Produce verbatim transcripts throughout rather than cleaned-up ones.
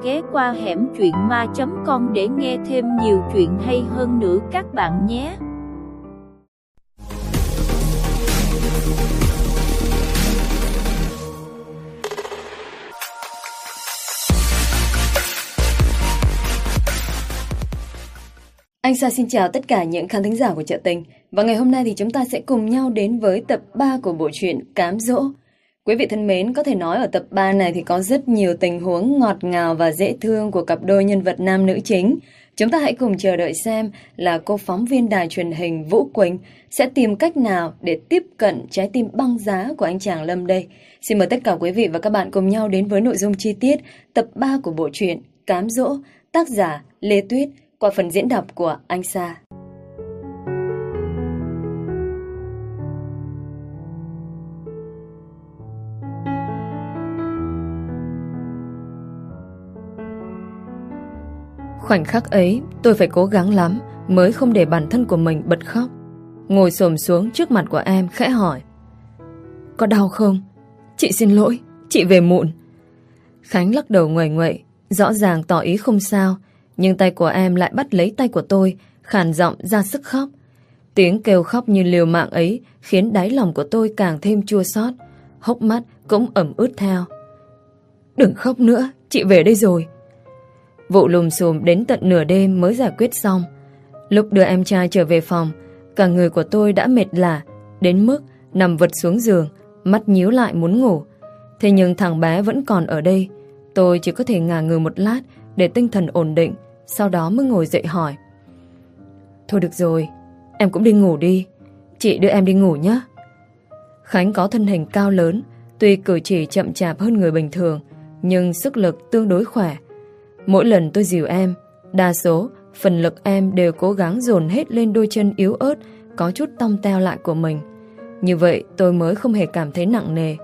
ghé qua hẻm truyện ma chấm com để nghe thêm nhiều chuyện hay hơn nữa các bạn nhé. Anh Sa xin chào tất cả những khán thính giả của Chợ Tình. Và ngày hôm nay thì chúng ta sẽ cùng nhau đến với tập ba của bộ truyện Cám Dỗ. Quý vị thân mến, có thể nói ở tập ba này thì có rất nhiều tình huống ngọt ngào và dễ thương của cặp đôi nhân vật nam nữ chính. Chúng ta hãy cùng chờ đợi xem là cô phóng viên đài truyền hình Vũ Quỳnh sẽ tìm cách nào để tiếp cận trái tim băng giá của anh chàng Lâm đây. Xin mời tất cả quý vị và các bạn cùng nhau đến với nội dung chi tiết tập ba của bộ truyện Cám Dỗ, tác giả Lê Tuyết, qua phần diễn đọc của anh Sa. Khoảnh khắc ấy, tôi phải cố gắng lắm mới không để bản thân của mình bật khóc. Ngồi xổm xuống trước mặt của em khẽ hỏi: "Có đau không? Chị xin lỗi, chị về muộn." Khánh lắc đầu nguầy nguậy, rõ ràng tỏ ý không sao, nhưng tay của em lại bắt lấy tay của tôi, khàn giọng ra sức khóc. Tiếng kêu khóc như liều mạng ấy khiến đáy lòng của tôi càng thêm chua xót, hốc mắt cũng ẩm ướt theo. "Đừng khóc nữa, chị về đây rồi." Vụ lùm xùm đến tận nửa đêm mới giải quyết xong. Lúc đưa em trai trở về phòng, cả người của tôi đã mệt lả đến mức nằm vật xuống giường, mắt nhíu lại muốn ngủ. Thế nhưng thằng bé vẫn còn ở đây. Tôi chỉ có thể ngả người một lát để tinh thần ổn định, sau đó mới ngồi dậy hỏi: "Thôi được rồi, em cũng đi ngủ đi. Chị đưa em đi ngủ nhé." Khánh có thân hình cao lớn, tuy cử chỉ chậm chạp hơn người bình thường, nhưng sức lực tương đối khỏe. Mỗi lần tôi dìu em, đa số phần lực em đều cố gắng dồn hết lên đôi chân yếu ớt, có chút tong teo lại của mình. Như vậy tôi mới không hề cảm thấy nặng nề.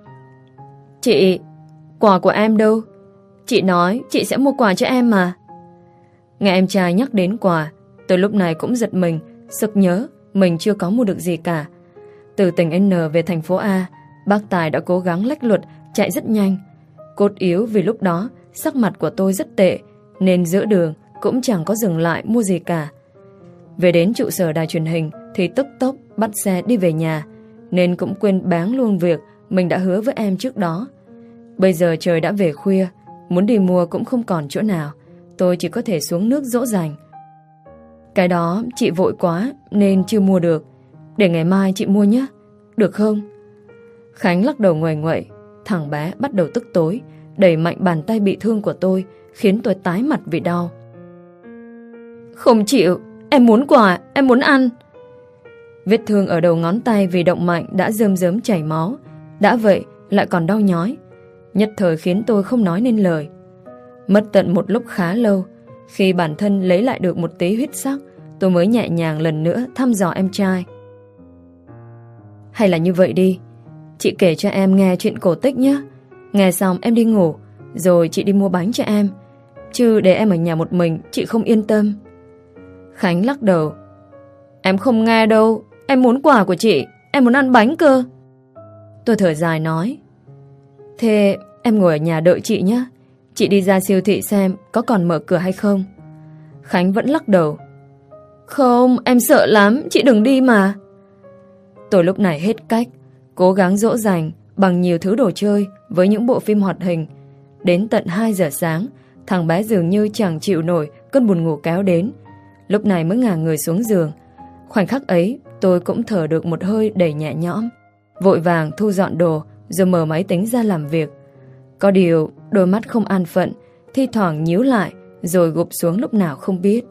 "Chị, quà của em đâu? Chị nói chị sẽ mua quà cho em mà." Nghe em trai nhắc đến quà, tôi lúc này cũng giật mình, sực nhớ mình chưa có mua được gì cả. Từ tỉnh N về thành phố A, bác Tài đã cố gắng lách luật chạy rất nhanh. Cốt yếu vì lúc đó sắc mặt của tôi rất tệ, nên giữa đường cũng chẳng có dừng lại mua gì cả. Về đến trụ sở đài truyền hình thì tức tốc bắt xe đi về nhà, nên cũng quên báng luôn việc mình đã hứa với em trước đó. Bây giờ trời đã về khuya, muốn đi mua cũng không còn chỗ nào, tôi chỉ có thể xuống nước dỗ dành. "Cái đó chị vội quá nên chưa mua được, để ngày mai chị mua nhé, được không?" Khánh lắc đầu nguầy nguậy. Thằng bé bắt đầu tức tối, đẩy mạnh bàn tay bị thương của tôi, khiến tôi tái mặt vì đau. "Không chịu, em muốn quà, em muốn ăn." Vết thương ở đầu ngón tay vì động mạnh đã rơm rớm chảy máu, đã vậy lại còn đau nhói, nhất thời khiến tôi không nói nên lời. Mất tận một lúc khá lâu, khi bản thân lấy lại được một tí huyết sắc, tôi mới nhẹ nhàng lần nữa thăm dò em trai. "Hay là như vậy đi, chị kể cho em nghe chuyện cổ tích nhé. Nghe xong em đi ngủ, rồi chị đi mua bánh cho em. Chứ để em ở nhà một mình, chị không yên tâm." Khánh lắc đầu. "Em không nghe đâu, em muốn quà của chị, em muốn ăn bánh cơ." Tôi thở dài nói: "Thế em ngồi ở nhà đợi chị nhé, chị đi ra siêu thị xem có còn mở cửa hay không." Khánh vẫn lắc đầu. "Không, em sợ lắm, chị đừng đi mà." Tôi lúc này hết cách, cố gắng dỗ dành bằng nhiều thứ đồ chơi với những bộ phim hoạt hình. Đến tận hai giờ sáng, thằng bé dường như chẳng chịu nổi cơn buồn ngủ kéo đến, lúc này mới ngả người xuống giường. Khoảnh khắc ấy tôi cũng thở được một hơi đầy nhẹ nhõm, vội vàng thu dọn đồ rồi mở máy tính ra làm việc. Có điều đôi mắt không an phận, thi thoảng nhíu lại rồi gục xuống lúc nào không biết.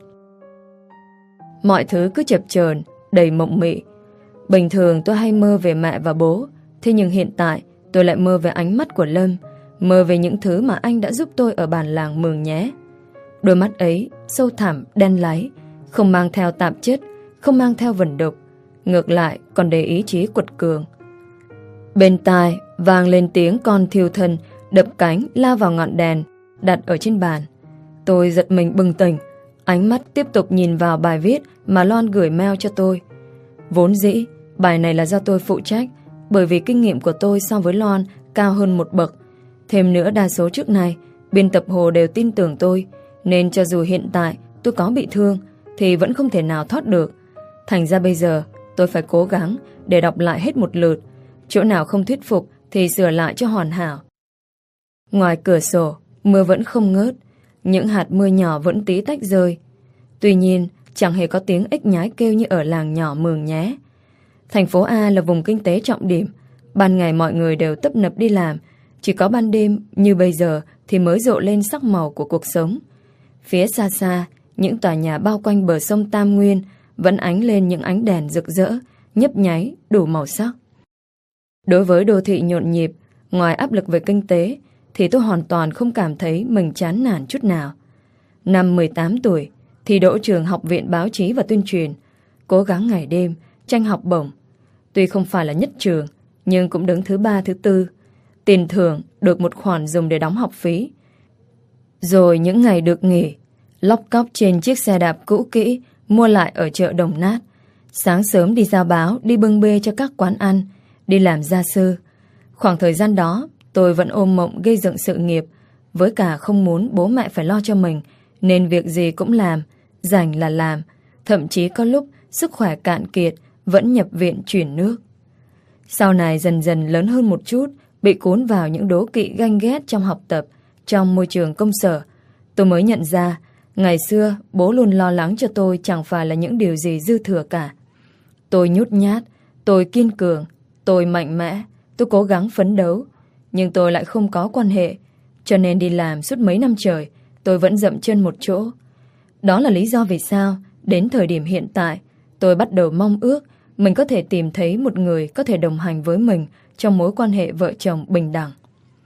Mọi thứ cứ chập chờn, đầy mộng mị. Bình thường tôi hay mơ về mẹ và bố, thế nhưng hiện tại tôi lại mơ về ánh mắt của Lâm, mơ về những thứ mà anh đã giúp tôi ở bản làng Mường Nhé. Đôi mắt ấy sâu thẳm, đen láy, không mang theo tạp chất, không mang theo vẩn đục, ngược lại còn đầy ý chí quật cường. Bên tai vang lên tiếng con thiêu thân đập cánh lao vào ngọn đèn đặt ở trên bàn. Tôi giật mình bừng tỉnh, ánh mắt tiếp tục nhìn vào bài viết mà Loan gửi mail cho tôi. Vốn dĩ bài này là do tôi phụ trách, bởi vì kinh nghiệm của tôi so với Loan cao hơn một bậc. Thêm nữa đa số trước này Biên tập Hồ đều tin tưởng tôi, nên cho dù hiện tại tôi có bị thương thì vẫn không thể nào thoát được. Thành ra bây giờ tôi phải cố gắng để đọc lại hết một lượt, chỗ nào không thuyết phục thì sửa lại cho hoàn hảo. Ngoài cửa sổ, mưa vẫn không ngớt, những hạt mưa nhỏ vẫn tí tách rơi. Tuy nhiên, chẳng hề có tiếng ếch nhái kêu như ở làng nhỏ Mường Nhé. Thành phố A là vùng kinh tế trọng điểm, ban ngày mọi người đều tấp nập đi làm, chỉ có ban đêm như bây giờ thì mới rộ lên sắc màu của cuộc sống. Phía xa xa, những tòa nhà bao quanh bờ sông Tam Nguyên vẫn ánh lên những ánh đèn rực rỡ, nhấp nháy, đủ màu sắc. Đối với đô thị nhộn nhịp, ngoài áp lực về kinh tế, thì tôi hoàn toàn không cảm thấy mình chán nản chút nào. Năm mười tám tuổi, thì đỗ trường Học viện Báo chí và Tuyên truyền, cố gắng ngày đêm, tranh học bổng. Tuy không phải là nhất trường, nhưng cũng đứng thứ ba thứ tư. Tiền thưởng được một khoản dùng để đóng học phí. Rồi những ngày được nghỉ, lóc cóc trên chiếc xe đạp cũ kỹ mua lại ở chợ Đồng Nát. Sáng sớm đi giao báo, đi bưng bê cho các quán ăn, đi làm gia sư. Khoảng thời gian đó, tôi vẫn ôm mộng gây dựng sự nghiệp, với cả không muốn bố mẹ phải lo cho mình, nên việc gì cũng làm, rảnh là làm. Thậm chí có lúc sức khỏe cạn kiệt, vẫn nhập viện chuyển nước. Sau này dần dần lớn hơn một chút, bị cuốn vào những đố kỵ ganh ghét trong học tập, trong môi trường công sở. Tôi mới nhận ra, ngày xưa bố luôn lo lắng cho tôi chẳng phải là những điều gì dư thừa cả. Tôi nhút nhát, tôi kiên cường, tôi mạnh mẽ, tôi cố gắng phấn đấu. Nhưng tôi lại không có quan hệ, cho nên đi làm suốt mấy năm trời, tôi vẫn dậm chân một chỗ. Đó là lý do vì sao, đến thời điểm hiện tại, tôi bắt đầu mong ước mình có thể tìm thấy một người có thể đồng hành với mình trong mối quan hệ vợ chồng bình đẳng.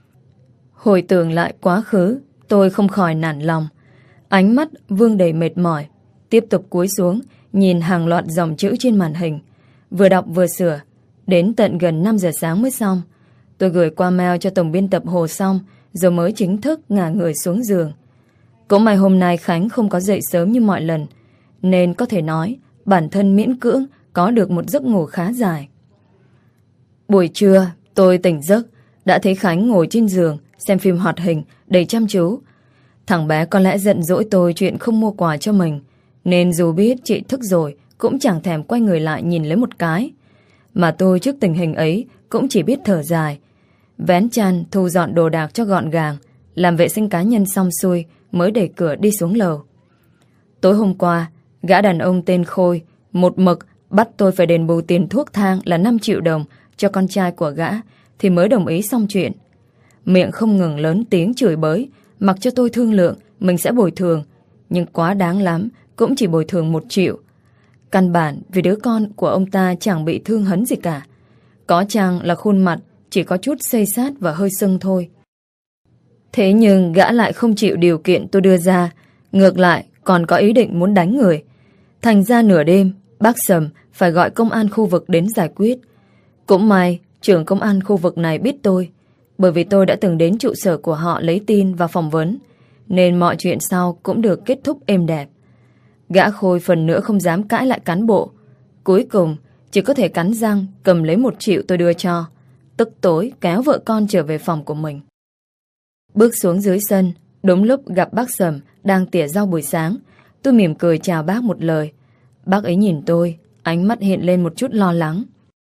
Hồi tưởng lại quá khứ, tôi không khỏi nản lòng. Ánh mắt vương đầy mệt mỏi, tiếp tục cúi xuống, nhìn hàng loạt dòng chữ trên màn hình. Vừa đọc vừa sửa, đến tận gần năm giờ sáng mới xong. Tôi gửi qua mail cho tổng biên tập Hồ xong, rồi mới chính thức ngả người xuống giường. Cũng may hôm nay Khánh không có dậy sớm như mọi lần, nên có thể nói bản thân miễn cưỡng có được một giấc ngủ khá dài. Buổi trưa, tôi tỉnh giấc, đã thấy Khánh ngồi trên giường xem phim hoạt hình đầy chăm chú. Thằng bé có lẽ giận dỗi tôi chuyện không mua quà cho mình, nên dù biết chị thức rồi cũng chẳng thèm quay người lại nhìn lấy một cái. Mà tôi trước tình hình ấy cũng chỉ biết thở dài, vén chăn thu dọn đồ đạc cho gọn gàng, làm vệ sinh cá nhân xong xuôi mới đẩy cửa đi xuống lầu. Tối hôm qua, gã đàn ông tên Khôi một mực bắt tôi phải đền bù tiền thuốc thang là năm triệu đồng cho con trai của gã thì mới đồng ý xong chuyện. Miệng không ngừng lớn tiếng chửi bới, mặc cho tôi thương lượng mình sẽ bồi thường, nhưng quá đáng lắm cũng chỉ bồi thường một triệu. Căn bản vì đứa con của ông ta chẳng bị thương hấn gì cả, có chăng là khuôn mặt chỉ có chút xây xát và hơi sưng thôi. Thế nhưng gã lại không chịu điều kiện tôi đưa ra, ngược lại còn có ý định muốn đánh người. Thành ra nửa đêm, bác Sầm phải gọi công an khu vực đến giải quyết. Cũng may trưởng công an khu vực này biết tôi, bởi vì tôi đã từng đến trụ sở của họ lấy tin và phỏng vấn, nên mọi chuyện sau cũng được kết thúc êm đẹp. Gã Khôi phần nữa không dám cãi lại cán bộ, cuối cùng chỉ có thể cắn răng cầm lấy một triệu tôi đưa cho, tức tối kéo vợ con trở về phòng của mình. Bước xuống dưới sân, đúng lúc gặp bác Sầm đang tỉa rau buổi sáng. Tôi mỉm cười chào bác một lời. Bác ấy nhìn tôi, ánh mắt hiện lên một chút lo lắng.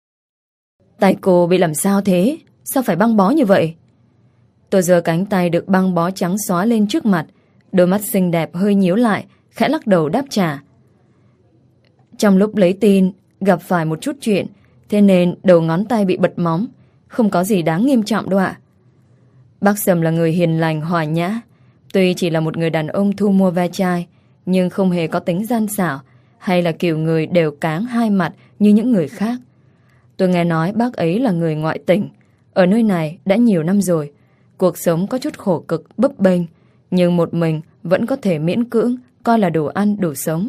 Tay cô bị làm sao thế? Sao phải băng bó như vậy? Tôi giơ cánh tay được băng bó trắng xóa lên trước mặt, đôi mắt xinh đẹp hơi nhíu lại, khẽ lắc đầu đáp trả. Trong lúc lấy tin, gặp phải một chút chuyện, thế nên đầu ngón tay bị bật móng. Không có gì đáng nghiêm trọng đâu ạ. Bác Sầm là người hiền lành, hòa nhã. Tuy chỉ là một người đàn ông thu mua ve chai, nhưng không hề có tính gian xảo hay là kiểu người đều cáng hai mặt như những người khác. Tôi nghe nói bác ấy là người ngoại tỉnh, ở nơi này đã nhiều năm rồi. Cuộc sống có chút khổ cực, bấp bênh, nhưng một mình vẫn có thể miễn cưỡng coi là đủ ăn đủ sống.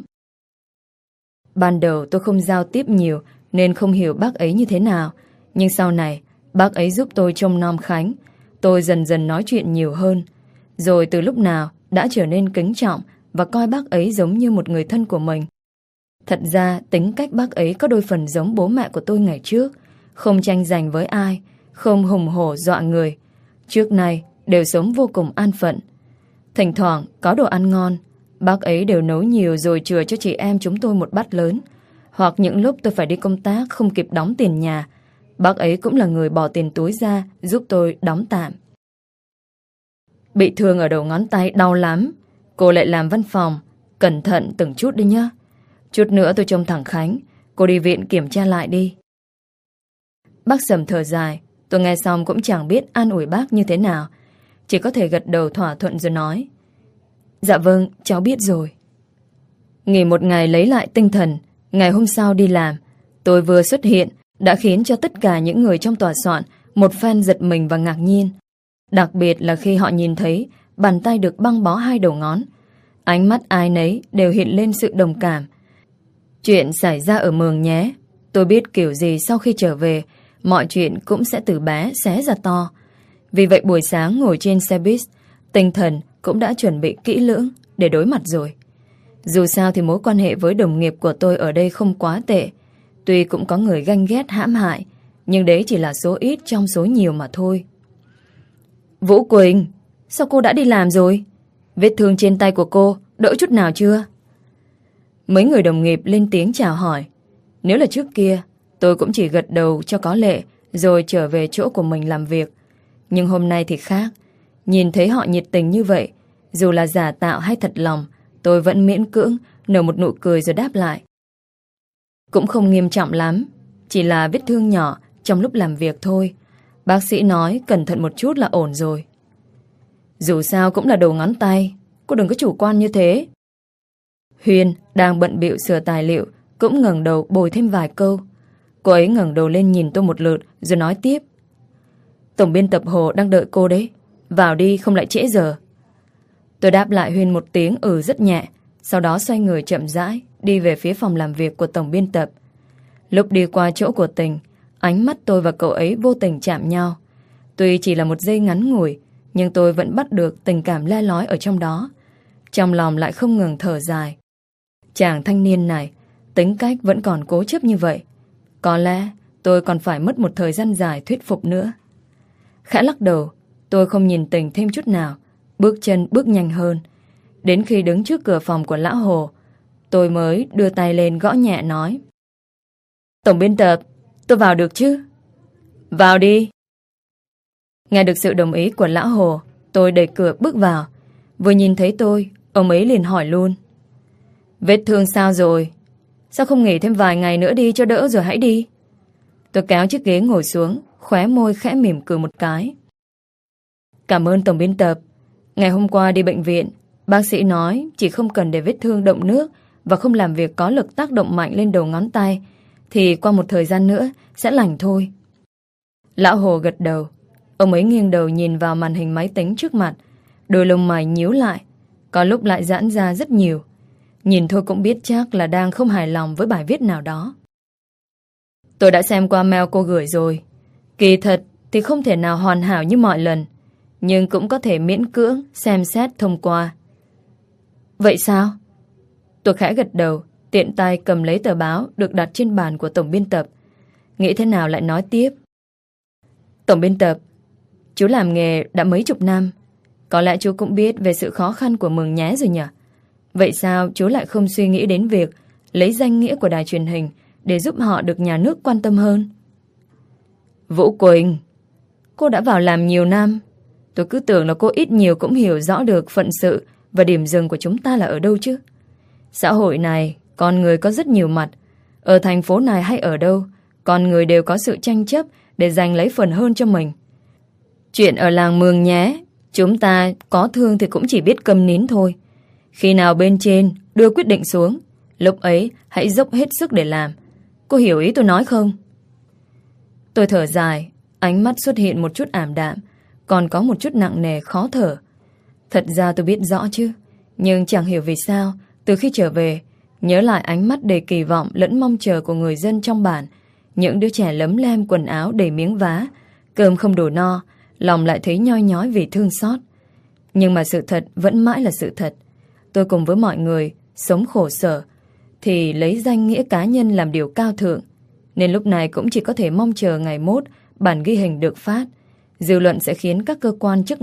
Ban đầu tôi không giao tiếp nhiều nên không hiểu bác ấy như thế nào, nhưng sau này bác ấy giúp tôi trông nom Khánh. Tôi dần dần nói chuyện nhiều hơn, rồi từ lúc nào đã trở nên kính trọng và coi bác ấy giống như một người thân của mình. Thật ra tính cách bác ấy có đôi phần giống bố mẹ của tôi ngày trước, không tranh giành với ai, không hùng hổ dọa người. Trước nay đều sống vô cùng an phận. Thỉnh thoảng có đồ ăn ngon, bác ấy đều nấu nhiều rồi chừa cho chị em chúng tôi một bát lớn. Hoặc những lúc tôi phải đi công tác không kịp đóng tiền nhà, bác ấy cũng là người bỏ tiền túi ra giúp tôi đóng tạm. Bị thương ở đầu ngón tay đau lắm. Cô lại làm văn phòng, cẩn thận từng chút đi nhá. Chút nữa tôi trông thằng Khánh, cô đi viện kiểm tra lại đi. Bác Sầm thở dài. Tôi nghe xong cũng chẳng biết an ủi bác như thế nào, chỉ có thể gật đầu thỏa thuận rồi nói: Dạ vâng, cháu biết rồi. Nghỉ một ngày lấy lại tinh thần. Ngày hôm sau đi làm, tôi vừa xuất hiện đã khiến cho tất cả những người trong tòa soạn một phen giật mình và ngạc nhiên. Đặc biệt là khi họ nhìn thấy bàn tay được băng bó hai đầu ngón. Ánh mắt ai nấy đều hiện lên sự đồng cảm. Chuyện xảy ra ở Mường Nhé, tôi biết kiểu gì sau khi trở về mọi chuyện cũng sẽ từ bé xé ra to. Vì vậy buổi sáng ngồi trên xe buýt, tinh thần cũng đã chuẩn bị kỹ lưỡng để đối mặt rồi. Dù sao thì mối quan hệ với đồng nghiệp của tôi ở đây không quá tệ. Tuy cũng có người ganh ghét hãm hại, nhưng đấy chỉ là số ít trong số nhiều mà thôi. Vũ Quỳnh, sao cô đã đi làm rồi? Vết thương trên tay của cô đỡ chút nào chưa? Mấy người đồng nghiệp lên tiếng chào hỏi. Nếu là trước kia, tôi cũng chỉ gật đầu cho có lệ rồi trở về chỗ của mình làm việc. Nhưng hôm nay thì khác. Nhìn thấy họ nhiệt tình như vậy, dù là giả tạo hay thật lòng, tôi vẫn miễn cưỡng nở một nụ cười rồi đáp lại. Cũng không nghiêm trọng lắm, chỉ là vết thương nhỏ trong lúc làm việc thôi. Bác sĩ nói cẩn thận một chút là ổn rồi. Dù sao cũng là đầu ngón tay, cô đừng có chủ quan như thế. Huyền đang bận bịu sửa tài liệu cũng ngẩng đầu bồi thêm vài câu. Cô ấy ngẩng đầu lên nhìn tôi một lượt rồi nói tiếp. Tổng biên tập Hồ đang đợi cô đấy, vào đi không lại trễ giờ. Tôi đáp lại Huyền một tiếng ừ rất nhẹ, sau đó xoay người chậm rãi đi về phía phòng làm việc của tổng biên tập. Lúc đi qua chỗ của Tình, ánh mắt tôi và cậu ấy vô tình chạm nhau. Tuy chỉ là một giây ngắn ngủi, nhưng tôi vẫn bắt được tình cảm le lói ở trong đó. Trong lòng lại không ngừng thở dài. Chàng thanh niên này, tính cách vẫn còn cố chấp như vậy. Có lẽ tôi còn phải mất một thời gian dài thuyết phục nữa. Khẽ lắc đầu, tôi không nhìn Tình thêm chút nào, bước chân bước nhanh hơn. Đến khi đứng trước cửa phòng của Lão Hồ, tôi mới đưa tay lên gõ nhẹ nói. Tổng biên tập, tôi vào được chứ? Vào đi. Nghe được sự đồng ý của Lão Hồ, tôi đẩy cửa bước vào. Vừa nhìn thấy tôi, ông ấy liền hỏi luôn. Vết thương sao rồi? Sao không nghỉ thêm vài ngày nữa đi cho đỡ rồi hãy đi? Tôi kéo chiếc ghế ngồi xuống, khóe môi khẽ mỉm cười một cái. Cảm ơn tổng biên tập. Ngày hôm qua đi bệnh viện, bác sĩ nói chỉ không cần để vết thương động nước và không làm việc có lực tác động mạnh lên đầu ngón tay thì qua một thời gian nữa sẽ lành thôi. Lão Hồ gật đầu. Ông ấy nghiêng đầu nhìn vào màn hình máy tính trước mặt, đôi lông mày nhíu lại, có lúc lại giãn ra rất nhiều. Nhìn thôi cũng biết chắc là đang không hài lòng với bài viết nào đó. Tôi đã xem qua mail cô gửi rồi. Kỳ thật thì không thể nào hoàn hảo như mọi lần, nhưng cũng có thể miễn cưỡng xem xét thông qua. Vậy sao? Tôi khẽ gật đầu, tiện tay cầm lấy tờ báo được đặt trên bàn của tổng biên tập. Nghĩ thế nào lại nói tiếp. Tổng biên tập, chú làm nghề đã mấy chục năm, có lẽ chú cũng biết về sự khó khăn của Mường Nhé rồi nhỉ? Vậy sao chú lại không suy nghĩ đến việc lấy danh nghĩa của đài truyền hình để giúp họ được nhà nước quan tâm hơn? Vũ Quỳnh, cô đã vào làm nhiều năm. Tôi cứ tưởng là cô ít nhiều cũng hiểu rõ được phận sự và điểm dừng của chúng ta là ở đâu chứ. Xã hội này, con người có rất nhiều mặt. Ở thành phố này hay ở đâu, con người đều có sự tranh chấp để giành lấy phần hơn cho mình. Chuyện ở làng Mường Nhé, chúng ta có thương thì cũng chỉ biết câm nín thôi. Khi nào bên trên đưa quyết định xuống, lúc ấy hãy dốc hết sức để làm. Cô hiểu ý tôi nói không? Tôi thở dài, ánh mắt xuất hiện một chút ảm đạm, còn có một chút nặng nề khó thở. Thật ra tôi biết rõ chứ, nhưng chẳng hiểu vì sao từ khi trở về, nhớ lại ánh mắt đầy kỳ vọng lẫn mong chờ của người dân trong bản, những đứa trẻ lấm lem quần áo đầy miếng vá, cơm không đủ no, lòng lại thấy nhoi nhói vì thương xót. Nhưng mà sự thật vẫn mãi là sự thật. Tôi cùng với mọi người sống khổ sở thì lấy danh nghĩa cá nhân làm điều cao thượng, nên lúc này cũng chỉ có thể mong chờ ngày mốt bản ghi hình được phát. Dư luận sẽ khiến các cơ quan chức năng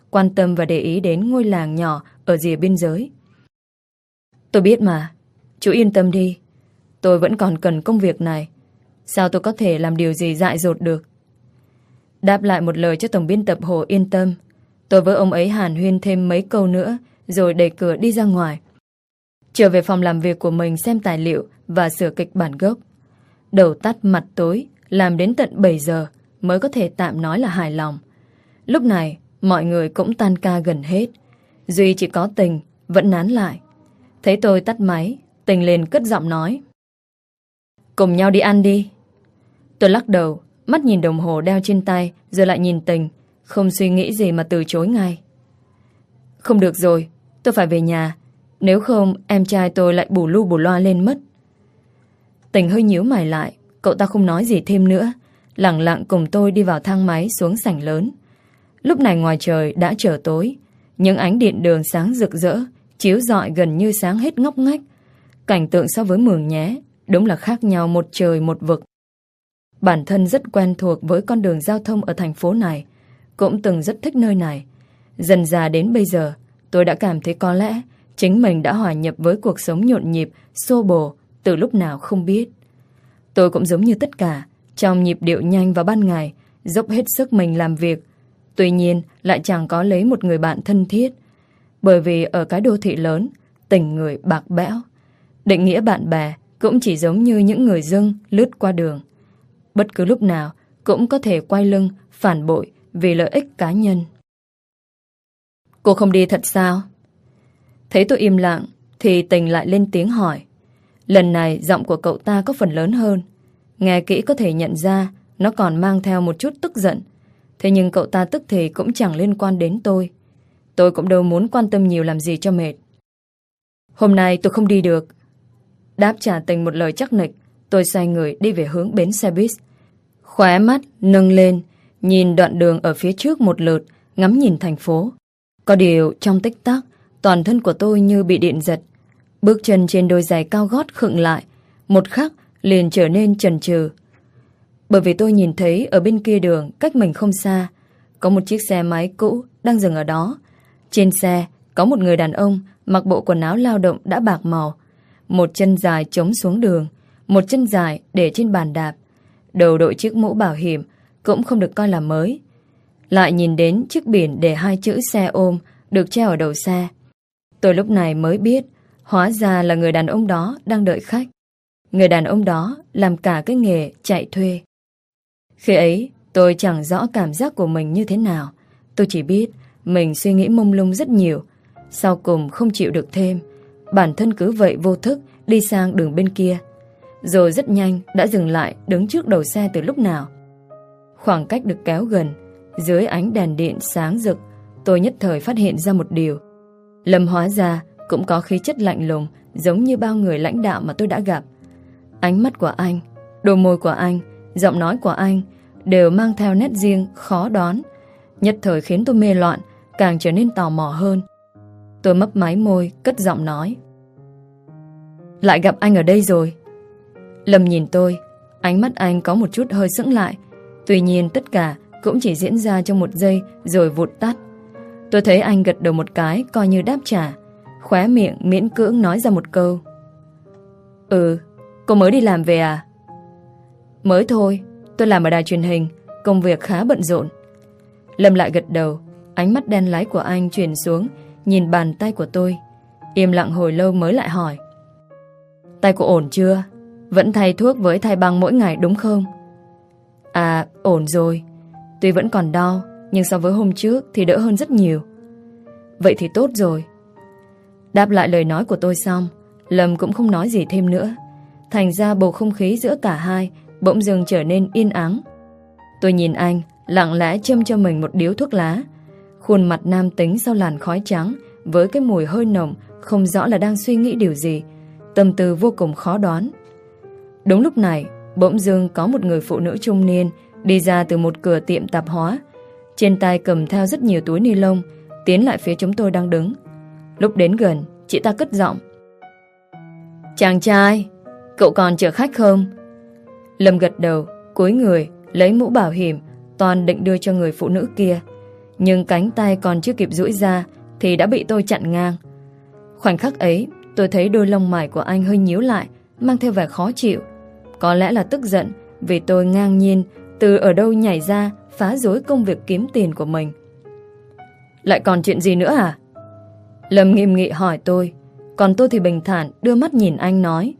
quan tâm và để ý đến ngôi làng nhỏ ở rìa biên giới. Tôi biết mà, chú yên tâm đi. Tôi vẫn còn cần công việc này. Sao tôi có thể làm điều gì dại dột được? Đáp lại một lời cho tổng biên tập Hồ yên tâm, tôi với ông ấy hàn huyên thêm mấy câu nữa rồi đẩy cửa đi ra ngoài. Trở về phòng làm việc của mình xem tài liệu và sửa kịch bản gốc. Đầu tắt mặt tối, làm đến tận bảy giờ mới có thể tạm nói là hài lòng. Lúc này, mọi người cũng tan ca gần hết. Duy chỉ có Tình vẫn nán lại. Thấy tôi tắt máy, Tình liền cất giọng nói: cùng nhau đi ăn đi. Tôi lắc đầu, mắt nhìn đồng hồ đeo trên tay, rồi lại nhìn Tình, không suy nghĩ gì mà từ chối ngay. Không được rồi, tôi phải về nhà. Nếu không em trai tôi lại bù lu bù loa lên mất. Tình hơi nhíu mày lại. Cậu ta không nói gì thêm nữa, lẳng lặng cùng tôi đi vào thang máy xuống sảnh lớn. Lúc này ngoài trời đã trở tối. Những ánh điện đường sáng rực rỡ, chiếu rọi gần như sáng hết ngóc ngách. Cảnh tượng so với Mường Nhé đúng là khác nhau một trời một vực. Bản thân rất quen thuộc với con đường giao thông ở thành phố này, cũng từng rất thích nơi này. Dần dà đến bây giờ, tôi đã cảm thấy có lẽ chính mình đã hòa nhập với cuộc sống nhộn nhịp, xô bồ từ lúc nào không biết. Tôi cũng giống như tất cả, trong nhịp điệu nhanh vào ban ngày, dốc hết sức mình làm việc. Tuy nhiên, lại chẳng có lấy một người bạn thân thiết. Bởi vì ở cái đô thị lớn, tình người bạc bẽo. Định nghĩa bạn bè cũng chỉ giống như những người dưng lướt qua đường. Bất cứ lúc nào cũng có thể quay lưng, phản bội vì lợi ích cá nhân. Cô không đi thật sao? Thấy tôi im lặng thì Tình lại lên tiếng hỏi. Lần này giọng của cậu ta có phần lớn hơn. Nghe kỹ có thể nhận ra nó còn mang theo một chút tức giận. Thế nhưng cậu ta tức thì cũng chẳng liên quan đến tôi. Tôi cũng đâu muốn quan tâm nhiều làm gì cho mệt. Hôm nay tôi không đi được. Đáp trả Tình một lời chắc nịch, tôi xoay người đi về hướng bến xe buýt. Khóe mắt nâng lên, nhìn đoạn đường ở phía trước một lượt, ngắm nhìn thành phố. Có điều trong tích tắc, toàn thân của tôi như bị điện giật. Bước chân trên đôi giày cao gót khựng lại, một khắc liền trở nên chần chừ. Bởi vì tôi nhìn thấy ở bên kia đường, cách mình không xa, có một chiếc xe máy cũ đang dừng ở đó. Trên xe có một người đàn ông mặc bộ quần áo lao động đã bạc màu, một chân dài chống xuống đường, một chân dài để trên bàn đạp. Đầu đội chiếc mũ bảo hiểm cũng không được coi là mới. Lại nhìn đến chiếc biển để hai chữ xe ôm được treo ở đầu xe. Tôi lúc này mới biết, hóa ra là người đàn ông đó đang đợi khách. Người đàn ông đó làm cả cái nghề chạy thuê. Khi ấy, tôi chẳng rõ cảm giác của mình như thế nào. Tôi chỉ biết mình suy nghĩ mông lung rất nhiều. Sau cùng không chịu được thêm, bản thân cứ vậy vô thức đi sang đường bên kia. Rồi rất nhanh đã dừng lại đứng trước đầu xe từ lúc nào. Khoảng cách được kéo gần, dưới ánh đèn điện sáng rực, tôi nhất thời phát hiện ra một điều. Lâm hóa ra cũng có khí chất lạnh lùng, giống như bao người lãnh đạo mà tôi đã gặp. Ánh mắt của anh, đôi môi của anh, giọng nói của anh đều mang theo nét riêng khó đoán. Nhất thời khiến tôi mê loạn, càng trở nên tò mò hơn. Tôi mấp máy môi, cất giọng nói. Lại gặp anh ở đây rồi. Lâm nhìn tôi, ánh mắt anh có một chút hơi sững lại. Tuy nhiên tất cả cũng chỉ diễn ra trong một giây rồi vụt tắt. Tôi thấy anh gật đầu một cái coi như đáp trả, khóe miệng miễn cưỡng nói ra một câu. Ừ, cô mới đi làm về à? Mới thôi, tôi làm ở đài truyền hình, công việc khá bận rộn. Lâm lại gật đầu, ánh mắt đen láy của anh chuyển xuống, nhìn bàn tay của tôi. Im lặng hồi lâu mới lại hỏi. Tay cô ổn chưa? Vẫn thay thuốc với thay băng mỗi ngày đúng không? À, ổn rồi. Tuy vẫn còn đau, nhưng so với hôm trước thì đỡ hơn rất nhiều. Vậy thì tốt rồi. Đáp lại lời nói của tôi xong, Lâm cũng không nói gì thêm nữa. Thành ra bầu không khí giữa cả hai bỗng dưng trở nên yên ắng. Tôi nhìn anh lặng lẽ châm cho mình một điếu thuốc lá. Khuôn mặt nam tính sau làn khói trắng, với cái mùi hơi nồng, không rõ là đang suy nghĩ điều gì. Tâm tư vô cùng khó đoán. Đúng lúc này, bỗng dưng có một người phụ nữ trung niên đi ra từ một cửa tiệm tạp hóa, trên tay cầm theo rất nhiều túi ni lông, tiến lại phía chúng tôi đang đứng. Lúc đến gần, chị ta cất giọng. Chàng trai, cậu còn chờ khách không? Lâm gật đầu, cúi người lấy mũ bảo hiểm toàn định đưa cho người phụ nữ kia. nhưng cánh tay còn chưa kịp duỗi ra thì đã bị tôi chặn ngang. Khoảnh khắc ấy, tôi thấy đôi lông mày của anh hơi nhíu lại, mang theo vẻ khó chịu. Có lẽ là tức giận vì tôi ngang nhiên từ ở đâu nhảy ra phá rối công việc kiếm tiền của mình. Lại còn chuyện gì nữa à? Lâm nghiêm nghị hỏi tôi, còn tôi thì bình thản đưa mắt nhìn anh nói: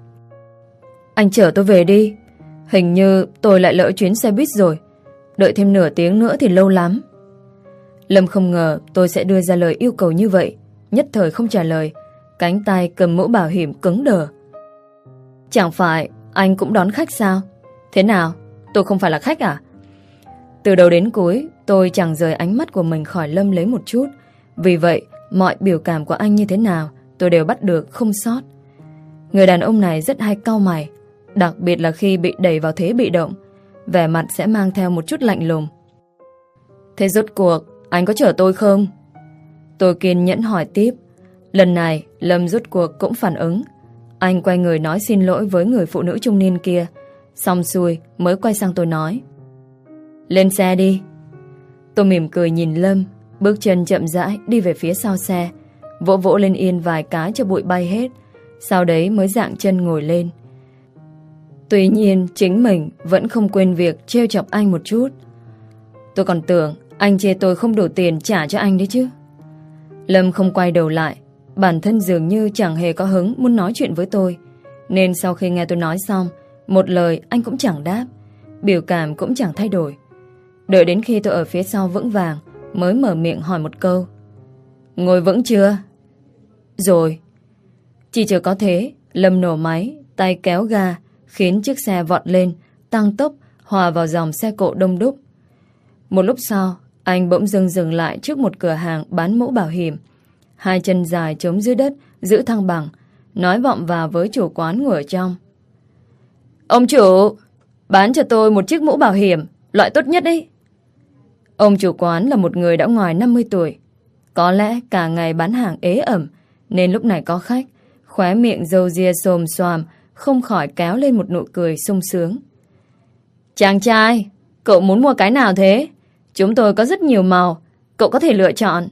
Anh chở tôi về đi. Hình như tôi lại lỡ chuyến xe buýt rồi. Đợi thêm nửa tiếng nữa thì lâu lắm. Lâm không ngờ tôi sẽ đưa ra lời yêu cầu như vậy, nhất thời không trả lời, cánh tay cầm mũ bảo hiểm cứng đờ. Chẳng phải anh cũng đón khách sao? Thế nào? Tôi không phải là khách à? Từ đầu đến cuối, tôi chẳng rời ánh mắt của mình khỏi Lâm lấy một chút. Vì vậy, mọi biểu cảm của anh như thế nào, tôi đều bắt được không sót. Người đàn ông này rất hay cau mày, đặc biệt là khi bị đẩy vào thế bị động, vẻ mặt sẽ mang theo một chút lạnh lùng. Thế rốt cuộc, anh có chở tôi không? Tôi kiên nhẫn hỏi tiếp. Lần này, Lâm rốt cuộc cũng phản ứng. Anh quay người nói xin lỗi với người phụ nữ trung niên kia. Xong xuôi mới quay sang tôi nói: Lên xe đi. Tôi mỉm cười nhìn Lâm, bước chân chậm rãi đi về phía sau xe, vỗ vỗ lên yên vài cái cho bụi bay hết, sau đấy mới dạng chân ngồi lên. Tuy nhiên chính mình vẫn không quên việc trêu chọc anh một chút. Tôi còn tưởng anh chê tôi không đủ tiền trả cho anh đấy chứ. Lâm không quay đầu lại, bản thân dường như chẳng hề có hứng muốn nói chuyện với tôi, nên sau khi nghe tôi nói xong, một lời anh cũng chẳng đáp, biểu cảm cũng chẳng thay đổi. Đợi đến khi tôi ở phía sau vững vàng mới mở miệng hỏi một câu: Ngồi vững chưa? Rồi. Chỉ chờ có thế, Lâm nổ máy, tay kéo ga, khiến chiếc xe vọt lên, tăng tốc, hòa vào dòng xe cộ đông đúc. Một lúc sau, anh bỗng dưng dừng lại trước một cửa hàng bán mũ bảo hiểm. Hai chân dài chống dưới đất, giữ thăng bằng, nói vọng vào với chủ quán ngồi ở trong: Ông chủ, bán cho tôi một chiếc mũ bảo hiểm, loại tốt nhất đấy. Ông chủ quán là một người đã ngoài năm mươi tuổi. Có lẽ cả ngày bán hàng ế ẩm, nên lúc này có khách, khóe miệng râu ria xồm xoàm, không khỏi kéo lên một nụ cười sung sướng. Chàng trai, cậu muốn mua cái nào thế? Chúng tôi có rất nhiều màu, cậu có thể lựa chọn.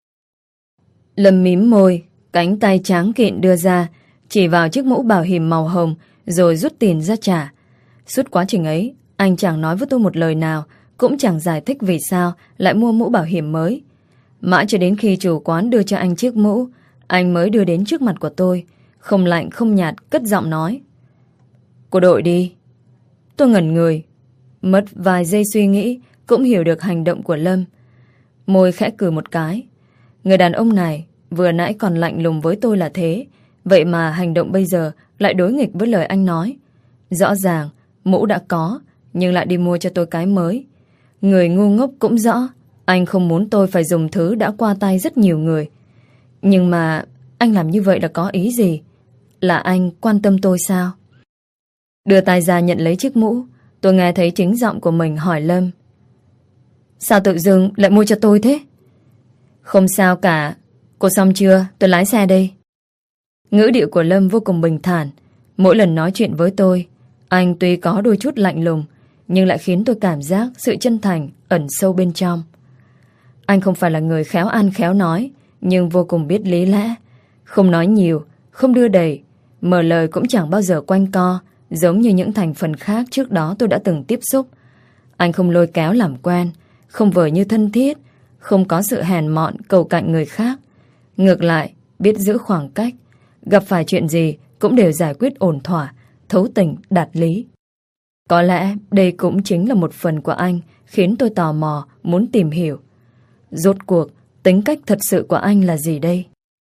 Lâm mím môi, cánh tay tráng kiện đưa ra, chỉ vào chiếc mũ bảo hiểm màu hồng, rồi rút tiền ra trả. Suốt quá trình ấy, anh chẳng nói với tôi một lời nào, cũng chẳng giải thích vì sao lại mua mũ bảo hiểm mới. Mãi cho đến khi chủ quán đưa cho anh chiếc mũ, anh mới đưa đến trước mặt của tôi, không lạnh không nhạt, cất giọng nói: Cô đội đi. Tôi ngẩn người, mất vài giây suy nghĩ, cũng hiểu được hành động của Lâm. Môi khẽ cười một cái. Người đàn ông này vừa nãy còn lạnh lùng với tôi là thế, vậy mà hành động bây giờ lại đối nghịch với lời anh nói. Rõ ràng mũ đã có, nhưng lại đi mua cho tôi cái mới. Người ngu ngốc cũng rõ, anh không muốn tôi phải dùng thứ đã qua tay rất nhiều người. Nhưng mà anh làm như vậy là có ý gì? Là anh quan tâm tôi sao? Đưa tay ra nhận lấy chiếc mũ, tôi nghe thấy chính giọng của mình hỏi Lâm: Sao tự dưng lại mua cho tôi thế? Không sao cả. Cô xong chưa? Tôi lái xe đây. Ngữ điệu của Lâm vô cùng bình thản. Mỗi lần nói chuyện với tôi, anh tuy có đôi chút lạnh lùng, nhưng lại khiến tôi cảm giác sự chân thành ẩn sâu bên trong. Anh không phải là người khéo ăn khéo nói, nhưng vô cùng biết lý lẽ. Không nói nhiều, không đưa đẩy, mở lời cũng chẳng bao giờ quanh co, giống như những thành phần khác trước đó tôi đã từng tiếp xúc. Anh không lôi kéo làm quen, không vờ như thân thiết, không có sự hèn mọn cầu cạnh người khác. Ngược lại, biết giữ khoảng cách, gặp phải chuyện gì cũng đều giải quyết ổn thỏa, thấu tình đạt lý. Có lẽ đây cũng chính là một phần của anh khiến tôi tò mò, muốn tìm hiểu. Rốt cuộc, tính cách thật sự của anh là gì đây?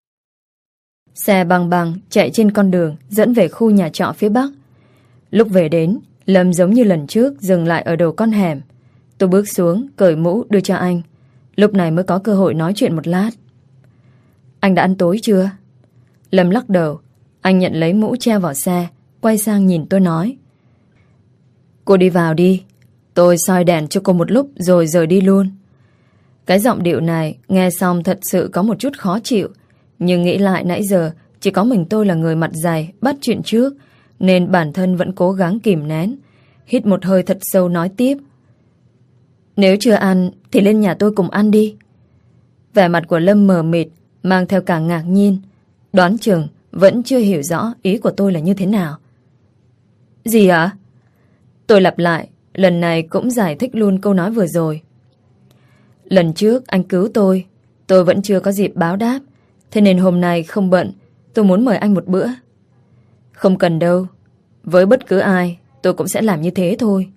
Xe băng băng chạy trên con đường dẫn về khu nhà trọ phía bắc. Lúc về đến, Lâm giống như lần trước dừng lại ở đầu con hẻm. Tôi bước xuống, cởi mũ đưa cho anh. Lúc này mới có cơ hội nói chuyện một lát. Anh đã ăn tối chưa? Lâm lắc đầu. Anh nhận lấy mũ treo vào xe, quay sang nhìn tôi nói: Cô đi vào đi, tôi soi đèn cho cô một lúc rồi rời đi luôn. Cái giọng điệu này nghe xong thật sự có một chút khó chịu, nhưng nghĩ lại nãy giờ chỉ có mình tôi là người mặt dày bắt chuyện trước, nên bản thân vẫn cố gắng kìm nén. Hít một hơi thật sâu nói tiếp: Nếu chưa ăn thì lên nhà tôi cùng ăn đi. Vẻ mặt của Lâm mờ mịt, mang theo cả ngạc nhiên. Đoán chừng vẫn chưa hiểu rõ ý của tôi là như thế nào. Gì ạ? Tôi lặp lại, lần này cũng giải thích luôn câu nói vừa rồi. Lần trước anh cứu tôi, tôi vẫn chưa có dịp báo đáp, thế nên hôm nay không bận, tôi muốn mời anh một bữa. Không cần đâu, với bất cứ ai tôi cũng sẽ làm như thế thôi.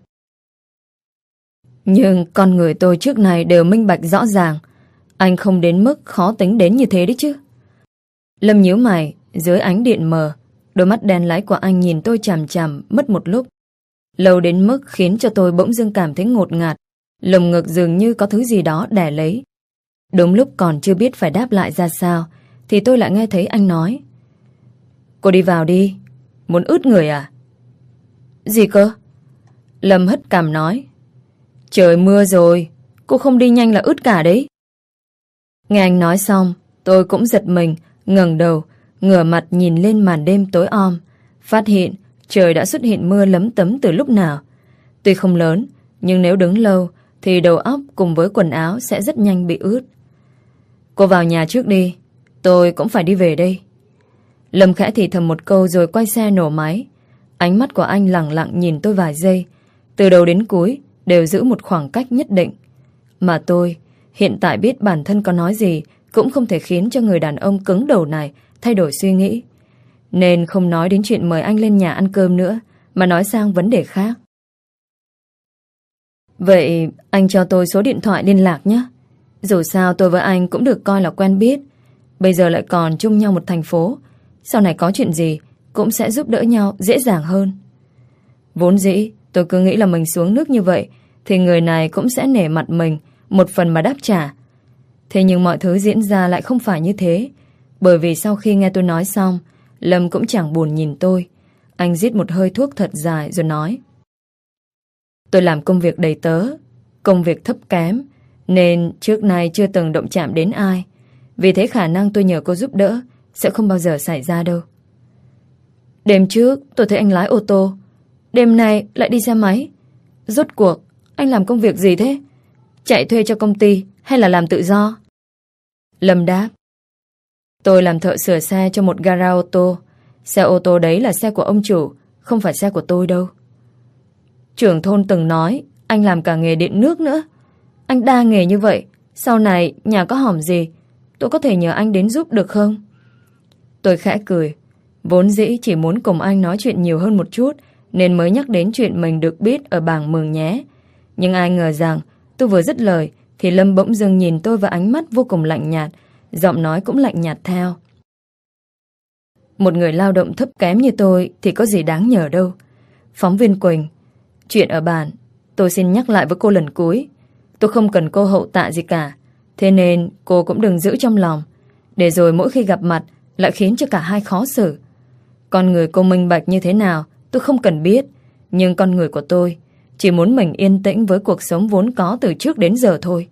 Nhưng con người tôi trước này đều minh bạch rõ ràng, anh không đến mức khó tính đến như thế đấy chứ. Lâm nhíu mày, dưới ánh điện mờ, đôi mắt đen láy của anh nhìn tôi chằm chằm mất một lúc. Lâu đến mức khiến cho tôi bỗng dưng cảm thấy ngột ngạt, lồng ngực dường như có thứ gì đó đè lấy. Đúng lúc còn chưa biết phải đáp lại ra sao, thì tôi lại nghe thấy anh nói: Cô đi vào đi, muốn ướt người à? Gì cơ? Lâm hất cằm nói: Trời mưa rồi, cô không đi nhanh là ướt cả đấy. Nghe anh nói xong, tôi cũng giật mình, ngẩng đầu, ngửa mặt nhìn lên màn đêm tối om, phát hiện trời đã xuất hiện mưa lấm tấm từ lúc nào. Tuy không lớn, nhưng nếu đứng lâu thì đầu óc cùng với quần áo sẽ rất nhanh bị ướt. Cô vào nhà trước đi, tôi cũng phải đi về đây. Lâm khẽ thì thầm một câu rồi quay xe nổ máy. Ánh mắt của anh lẳng lặng nhìn tôi vài giây, từ đầu đến cuối đều giữ một khoảng cách nhất định. Mà tôi hiện tại biết bản thân có nói gì cũng không thể khiến cho người đàn ông cứng đầu này thay đổi suy nghĩ, nên không nói đến chuyện mời anh lên nhà ăn cơm nữa, mà nói sang vấn đề khác. Vậy anh cho tôi số điện thoại liên lạc nhé. Dù sao tôi với anh cũng được coi là quen biết, bây giờ lại còn chung nhau một thành phố, sau này có chuyện gì cũng sẽ giúp đỡ nhau dễ dàng hơn. Vốn dĩ tôi cứ nghĩ là mình xuống nước như vậy thì người này cũng sẽ nể mặt mình một phần mà đáp trả. Thế nhưng mọi thứ diễn ra lại không phải như thế. Bởi vì sau khi nghe tôi nói xong, Lâm cũng chẳng buồn nhìn tôi. Anh rít một hơi thuốc thật dài rồi nói: Tôi làm công việc đầy tớ, công việc thấp kém, nên trước nay chưa từng động chạm đến ai. Vì thế khả năng tôi nhờ cô giúp đỡ sẽ không bao giờ xảy ra đâu. Đêm trước tôi thấy anh lái ô tô, đêm nay lại đi xe máy. Rốt cuộc anh làm công việc gì thế? Chạy thuê cho công ty hay là làm tự do? Lâm đáp: Tôi làm thợ sửa xe cho một gara ô tô. Xe ô tô đấy là xe của ông chủ, không phải xe của tôi đâu. Trưởng thôn từng nói anh làm cả nghề điện nước nữa. Anh đa nghề như vậy, sau này nhà có hỏng gì, tôi có thể nhờ anh đến giúp được không? Tôi khẽ cười. Vốn dĩ chỉ muốn cùng anh nói chuyện nhiều hơn một chút, nên mới nhắc đến chuyện mình được biết ở bảng Mường Nhé. Nhưng ai ngờ rằng tôi vừa dứt lời thì Lâm bỗng dưng nhìn tôi với ánh mắt vô cùng lạnh nhạt, giọng nói cũng lạnh nhạt theo. Một người lao động thấp kém như tôi thì có gì đáng nhờ đâu. Phóng viên Quỳnh, chuyện ở bản tôi xin nhắc lại với cô lần cuối. Tôi không cần cô hậu tạ gì cả, thế nên cô cũng đừng giữ trong lòng, để rồi mỗi khi gặp mặt lại khiến cho cả hai khó xử. Con người cô minh bạch như thế nào tôi không cần biết, nhưng con người của tôi chỉ muốn mình yên tĩnh với cuộc sống vốn có từ trước đến giờ thôi.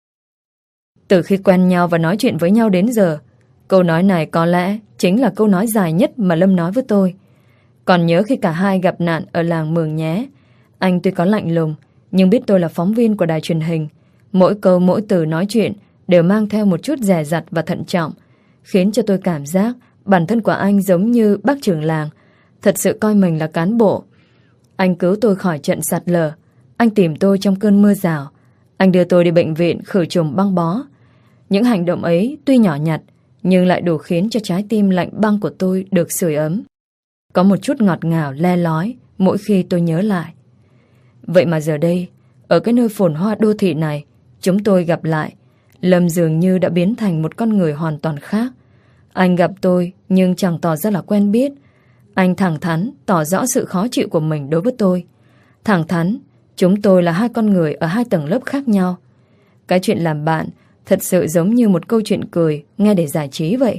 Từ khi quen nhau và nói chuyện với nhau đến giờ, câu nói này có lẽ chính là câu nói dài nhất mà Lâm nói với tôi. Còn nhớ khi cả hai gặp nạn ở làng Mường Nhé, anh tuy có lạnh lùng, nhưng biết tôi là phóng viên của đài truyền hình. Mỗi câu mỗi từ nói chuyện đều mang theo một chút dè dặt và thận trọng, khiến cho tôi cảm giác bản thân của anh giống như bác trưởng làng, thật sự coi mình là cán bộ. Anh cứu tôi khỏi trận sạt lở, anh tìm tôi trong cơn mưa rào, anh đưa tôi đi bệnh viện khử trùng băng bó. Những hành động ấy tuy nhỏ nhặt, nhưng lại đủ khiến cho trái tim lạnh băng của tôi được sưởi ấm. Có một chút ngọt ngào le lói mỗi khi tôi nhớ lại. Vậy mà giờ đây, ở cái nơi phồn hoa đô thị này, chúng tôi gặp lại. Lâm dường như đã biến thành một con người hoàn toàn khác. Anh gặp tôi nhưng chẳng tỏ ra là quen biết. Anh thẳng thắn tỏ rõ sự khó chịu của mình đối với tôi. Thẳng thắn, chúng tôi là hai con người ở hai tầng lớp khác nhau. Cái chuyện làm bạn thật sự giống như một câu chuyện cười nghe để giải trí vậy.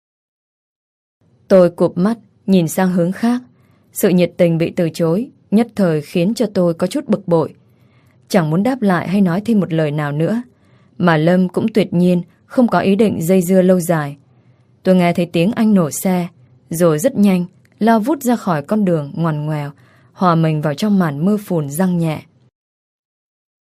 Tôi cụp mắt nhìn sang hướng khác. Sự nhiệt tình bị từ chối nhất thời khiến cho tôi có chút bực bội. Chẳng muốn đáp lại hay nói thêm một lời nào nữa. Mà Lâm cũng tuyệt nhiên không có ý định dây dưa lâu dài. Tôi nghe thấy tiếng anh nổ xe, rồi rất nhanh lao vút ra khỏi con đường ngoằn ngoèo, hòa mình vào trong màn mưa phùn giăng nhẹ.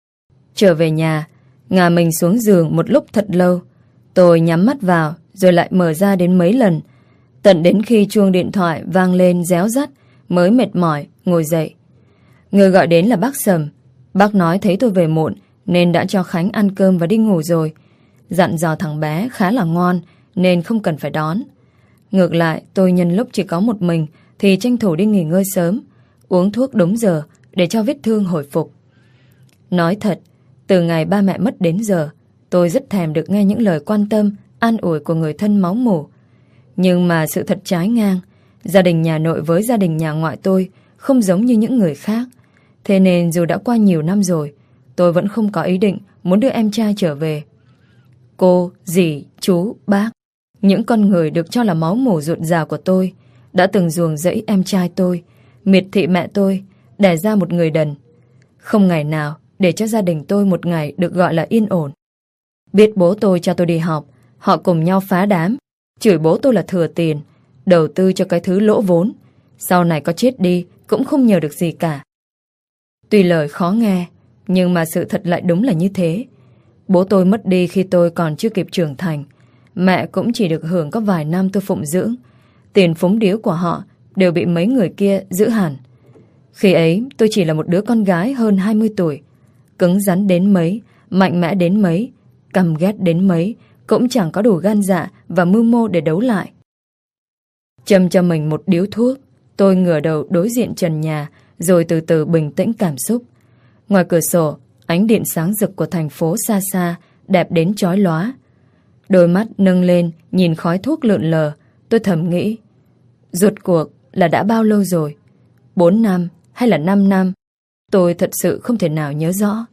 Trở về nhà, ngả mình xuống giường một lúc thật lâu. Tôi nhắm mắt vào rồi lại mở ra đến mấy lần, tận đến khi chuông điện thoại vang lên réo rắt mới mệt mỏi ngồi dậy. Người gọi đến là bác Sầm. Bác nói thấy tôi về muộn nên đã cho Khánh ăn cơm và đi ngủ rồi. Dặn dò thằng bé khá là ngoan nên không cần phải đón. Ngược lại, tôi nhân lúc chỉ có một mình thì tranh thủ đi nghỉ ngơi sớm, uống thuốc đúng giờ để cho vết thương hồi phục. Nói thật, từ ngày ba mẹ mất đến giờ, tôi rất thèm được nghe những lời quan tâm, an ủi của người thân máu mủ. Nhưng mà sự thật trái ngang, gia đình nhà nội với gia đình nhà ngoại tôi không giống như những người khác. Thế nên dù đã qua nhiều năm rồi, tôi vẫn không có ý định muốn đưa em trai trở về. Cô, dì, chú, bác, những con người được cho là máu mủ ruột già của tôi, đã từng ruồng rẫy em trai tôi, miệt thị mẹ tôi, đẻ ra một người đần. Không ngày nào để cho gia đình tôi một ngày được gọi là yên ổn. Biết bố tôi cho tôi đi học, họ cùng nhau phá đám, chửi bố tôi là thừa tiền, đầu tư cho cái thứ lỗ vốn, sau này có chết đi cũng không nhờ được gì cả. Tuy lời khó nghe, nhưng mà sự thật lại đúng là như thế. Bố tôi mất đi khi tôi còn chưa kịp trưởng thành, mẹ cũng chỉ được hưởng có vài năm tôi phụng dưỡng. Tiền phúng điếu của họ đều bị mấy người kia giữ hẳn. Khi ấy tôi chỉ là một đứa con gái hơn hai mươi tuổi, cứng rắn đến mấy, mạnh mẽ đến mấy, căm ghét đến mấy, cũng chẳng có đủ gan dạ và mưu mô để đấu lại. Châm cho mình một điếu thuốc, tôi ngửa đầu đối diện trần nhà, rồi từ từ bình tĩnh cảm xúc. Ngoài cửa sổ, ánh điện sáng rực của thành phố xa xa, đẹp đến chói lóa. Đôi mắt nâng lên, nhìn khói thuốc lượn lờ, tôi thầm nghĩ, rốt cuộc là đã bao lâu rồi? Bốn năm hay là năm năm? Tôi thật sự không thể nào nhớ rõ.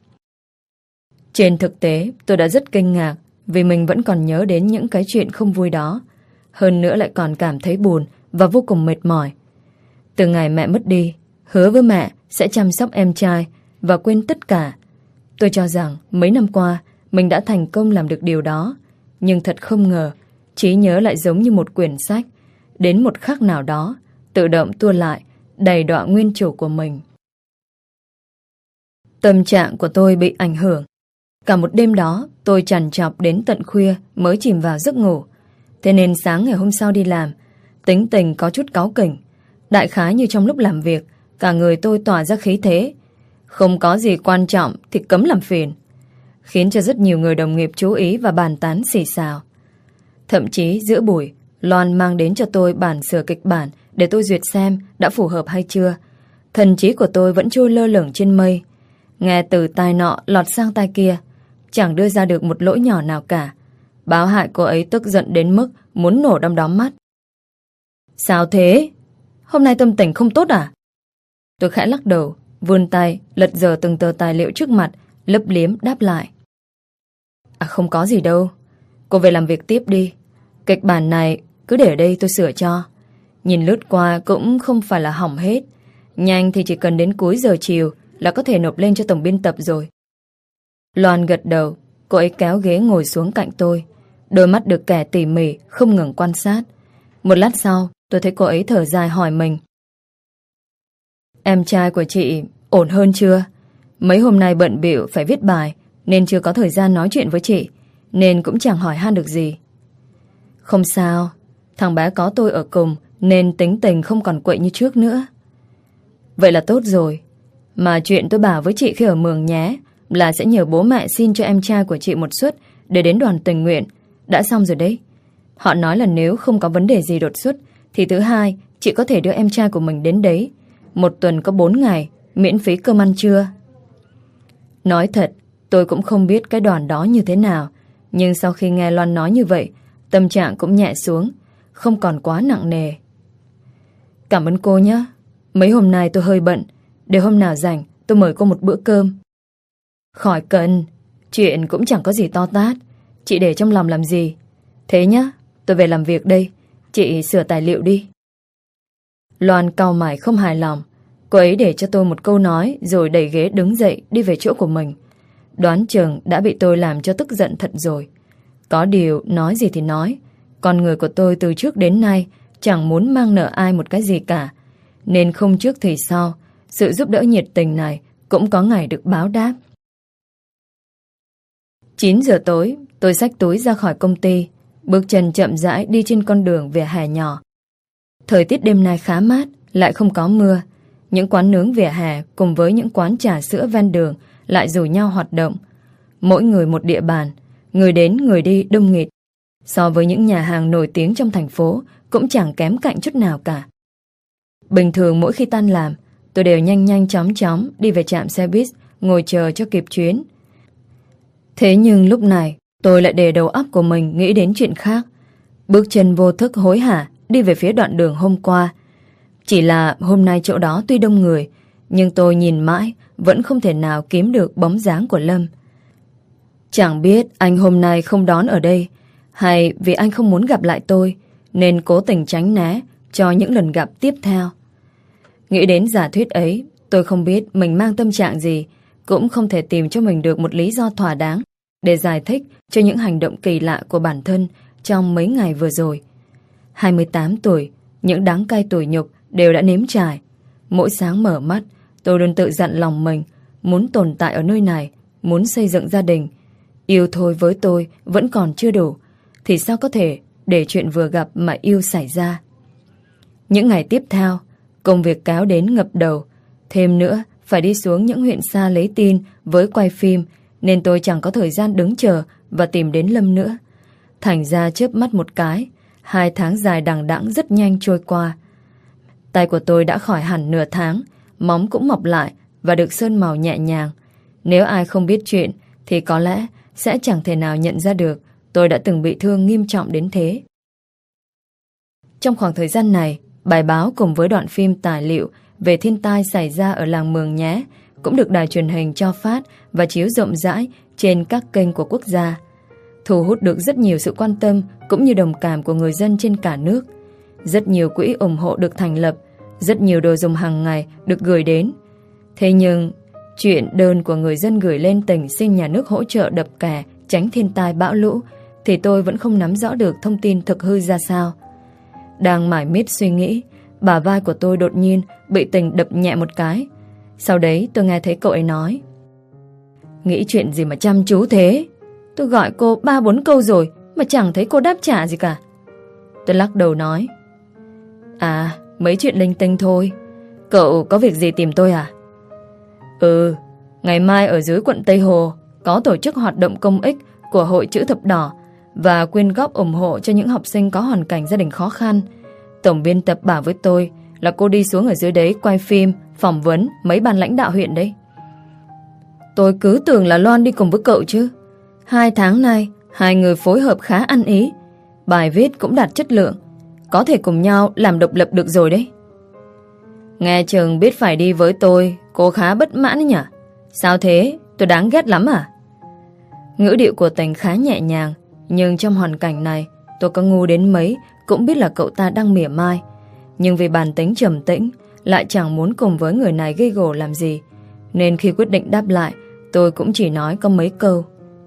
Trên thực tế, tôi đã rất kinh ngạc vì mình vẫn còn nhớ đến những cái chuyện không vui đó. Hơn nữa lại còn cảm thấy buồn và vô cùng mệt mỏi. Từ ngày mẹ mất đi, hứa với mẹ sẽ chăm sóc em trai và quên tất cả. Tôi cho rằng mấy năm qua mình đã thành công làm được điều đó. Nhưng thật không ngờ, trí nhớ lại giống như một quyển sách, đến một khắc nào đó tự động tua lại, đầy đọa nguyên chủ của mình. Tâm trạng của tôi bị ảnh hưởng. Cả một đêm đó tôi trằn trọc đến tận khuya mới chìm vào giấc ngủ. Thế nên sáng ngày hôm sau đi làm, tính tình có chút cáu kỉnh. Đại khái như trong lúc làm việc, cả người tôi tỏa ra khí thế. Không có gì quan trọng thì cấm làm phiền, khiến cho rất nhiều người đồng nghiệp chú ý và bàn tán xì xào. Thậm chí giữa buổi, Loan mang đến cho tôi bản sửa kịch bản để tôi duyệt xem đã phù hợp hay chưa. Thần trí của tôi vẫn trôi lơ lửng trên mây, nghe từ tai nọ lọt sang tai kia, chẳng đưa ra được một lỗi nhỏ nào cả. Báo hại cô ấy tức giận đến mức muốn nổ đom đóm mắt. Sao thế? Hôm nay tâm tình không tốt à? Tôi khẽ lắc đầu, vươn tay lật dở từng tờ tài liệu trước mặt, lấp liếm đáp lại. À không có gì đâu, cô về làm việc tiếp đi. Kịch bản này cứ để ở đây tôi sửa cho. Nhìn lướt qua cũng không phải là hỏng hết. Nhanh thì chỉ cần đến cuối giờ chiều là có thể nộp lên cho tổng biên tập rồi. Loan gật đầu, cô ấy kéo ghế ngồi xuống cạnh tôi, đôi mắt được kẻ tỉ mỉ không ngừng quan sát. Một lát sau tôi thấy cô ấy thở dài hỏi mình. Em trai của chị ổn hơn chưa? Mấy hôm nay bận bịu phải viết bài nên chưa có thời gian nói chuyện với chị, nên cũng chẳng hỏi han được gì. Không sao, thằng bé có tôi ở cùng nên tính tình không còn quậy như trước nữa. Vậy là tốt rồi. Mà chuyện tôi bảo với chị khi ở Mường nhé là sẽ nhờ bố mẹ xin cho em trai của chị một suất để đến đoàn tình nguyện đã xong rồi đấy. Họ nói là nếu không có vấn đề gì đột xuất thì thứ hai chị có thể đưa em trai của mình đến đấy. Một tuần có bốn ngày, miễn phí cơm ăn trưa. Nói thật, tôi cũng không biết cái đoàn đó như thế nào, nhưng sau khi nghe Loan nói như vậy, tâm trạng cũng nhẹ xuống, không còn quá nặng nề. Cảm ơn cô nhé. Mấy hôm nay tôi hơi bận, để hôm nào rảnh tôi mời cô một bữa cơm. Khỏi cần, chuyện cũng chẳng có gì to tát, chị để trong lòng làm gì. Thế nhá, tôi về làm việc đây, chị sửa tài liệu đi. Loan cau mày không hài lòng. Cô ấy để cho tôi một câu nói rồi đẩy ghế đứng dậy đi về chỗ của mình. Đoán chừng đã bị tôi làm cho tức giận thật rồi. Có điều nói gì thì nói, con người của tôi từ trước đến nay chẳng muốn mang nợ ai một cái gì cả, nên không trước thì sau, sự giúp đỡ nhiệt tình này cũng có ngày được báo đáp. chín giờ tối, tôi xách túi ra khỏi công ty, bước chân chậm rãi đi trên con đường vỉa hè nhỏ. Thời tiết đêm nay khá mát, lại không có mưa. Những quán nướng vỉa hè cùng với những quán trà sữa ven đường lại rủ nhau hoạt động. Mỗi người một địa bàn, người đến người đi đông nghịt. So với những nhà hàng nổi tiếng trong thành phố cũng chẳng kém cạnh chút nào cả. Bình thường mỗi khi tan làm, tôi đều nhanh nhanh chóng chóng đi về trạm xe buýt, ngồi chờ cho kịp chuyến. Thế nhưng lúc này, tôi lại để đầu óc của mình nghĩ đến chuyện khác. Bước chân vô thức hối hả đi về phía đoạn đường hôm qua. Chỉ là hôm nay chỗ đó tuy đông người, nhưng tôi nhìn mãi vẫn không thể nào kiếm được bóng dáng của Lâm. Chẳng biết anh hôm nay không đón ở đây, hay vì anh không muốn gặp lại tôi nên cố tình tránh né cho những lần gặp tiếp theo. Nghĩ đến giả thuyết ấy, tôi không biết mình mang tâm trạng gì, cũng không thể tìm cho mình được một lý do thỏa đáng để giải thích cho những hành động kỳ lạ của bản thân trong mấy ngày vừa rồi. hai mươi tám tuổi, những đắng cay tủi nhục đều đã nếm trải. Mỗi sáng mở mắt, tôi luôn tự dặn lòng mình muốn tồn tại ở nơi này, muốn xây dựng gia đình. Yêu thôi với tôi vẫn còn chưa đủ, thì sao có thể để chuyện vừa gặp mà yêu xảy ra. Những ngày tiếp theo, công việc kéo đến ngập đầu. Thêm nữa, phải đi xuống những huyện xa lấy tin với quay phim, nên tôi chẳng có thời gian đứng chờ và tìm đến Lâm nữa. Thành ra chớp mắt một cái, hai tháng dài đằng đẵng rất nhanh trôi qua. Tay của tôi đã khỏi hẳn nửa tháng, móng cũng mọc lại và được sơn màu nhẹ nhàng. Nếu ai không biết chuyện thì có lẽ sẽ chẳng thể nào nhận ra được tôi đã từng bị thương nghiêm trọng đến thế. Trong khoảng thời gian này, bài báo cùng với đoạn phim tài liệu về thiên tai xảy ra ở làng Mường Nhé cũng được đài truyền hình cho phát và chiếu rộng rãi trên các kênh của quốc gia, thu hút được rất nhiều sự quan tâm cũng như đồng cảm của người dân trên cả nước. Rất nhiều quỹ ủng hộ được thành lập, rất nhiều đồ dùng hàng ngày được gửi đến. Thế nhưng, chuyện đơn của người dân gửi lên tỉnh xin nhà nước hỗ trợ đập kè tránh thiên tai bão lũ thì tôi vẫn không nắm rõ được thông tin thực hư ra sao. Đang mải miết suy nghĩ, bả vai của tôi đột nhiên bị Tình đập nhẹ một cái. Sau đấy tôi nghe thấy cậu ấy nói: "Nghĩ chuyện gì mà chăm chú thế? Tôi gọi cô ba bốn câu rồi mà chẳng thấy cô đáp trả gì cả." Tôi lắc đầu nói: "À, mấy chuyện linh tinh thôi. Cậu có việc gì tìm tôi à?" "Ừ, ngày mai ở dưới quận Tây Hồ có tổ chức hoạt động công ích của Hội Chữ Thập Đỏ và quyên góp ủng hộ cho những học sinh có hoàn cảnh gia đình khó khăn. Tổng biên tập bảo với tôi là cô đi xuống ở dưới đấy quay phim, phỏng vấn mấy ban lãnh đạo huyện đấy." Tôi cứ tưởng là Loan đi cùng với cậu chứ. Hai tháng nay, hai người phối hợp khá ăn ý. Bài viết cũng đạt chất lượng, có thể cùng nhau làm độc lập được rồi đấy. Nghe chừng biết phải đi với tôi, cô khá bất mãn nhỉ? Sao thế? Tôi đáng ghét lắm à? Ngữ điệu của Tình khá nhẹ nhàng, nhưng trong hoàn cảnh này, tôi có ngu đến mấy cũng biết là cậu ta đang mỉa mai. Nhưng vì bản tính trầm tĩnh, lại chẳng muốn cùng với người này gây gổ làm gì, nên khi quyết định đáp lại, tôi cũng chỉ nói có mấy câu.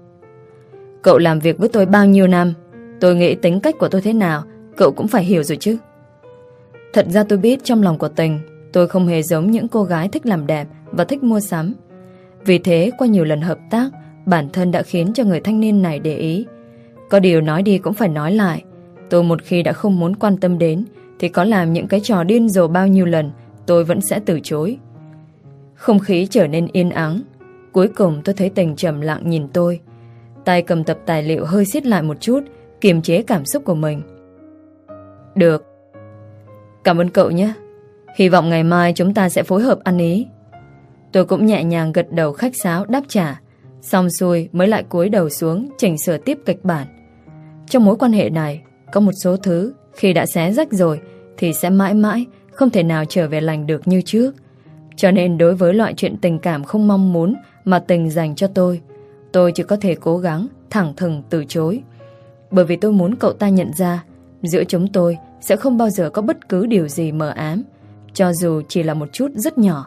"Cậu làm việc với tôi bao nhiêu năm, tôi nghĩ tính cách của tôi thế nào cậu cũng phải hiểu rồi chứ." Thật ra tôi biết trong lòng của Tình, tôi không hề giống những cô gái thích làm đẹp và thích mua sắm. Vì thế qua nhiều lần hợp tác, bản thân đã khiến cho người thanh niên này để ý. Có điều nói đi cũng phải nói lại, tôi một khi đã không muốn quan tâm đến thì có làm những cái trò điên rồ bao nhiêu lần, tôi vẫn sẽ từ chối. Không khí trở nên yên ắng. Cuối cùng tôi thấy Tình trầm lặng nhìn tôi, tay cầm tập tài liệu hơi siết lại một chút, kiềm chế cảm xúc của mình. "Được, cảm ơn cậu nhé. Hy vọng ngày mai chúng ta sẽ phối hợp ăn ý." Tôi cũng nhẹ nhàng gật đầu khách sáo đáp trả. Xong xuôi mới lại cúi đầu xuống chỉnh sửa tiếp kịch bản. Trong mối quan hệ này, có một số thứ khi đã xé rách rồi thì sẽ mãi mãi không thể nào trở về lành được như trước. Cho nên đối với loại chuyện tình cảm không mong muốn mà Tình dành cho tôi, tôi chỉ có thể cố gắng thẳng thừng từ chối. Bởi vì tôi muốn cậu ta nhận ra giữa chúng tôi sẽ không bao giờ có bất cứ điều gì mờ ám, cho dù chỉ là một chút rất nhỏ.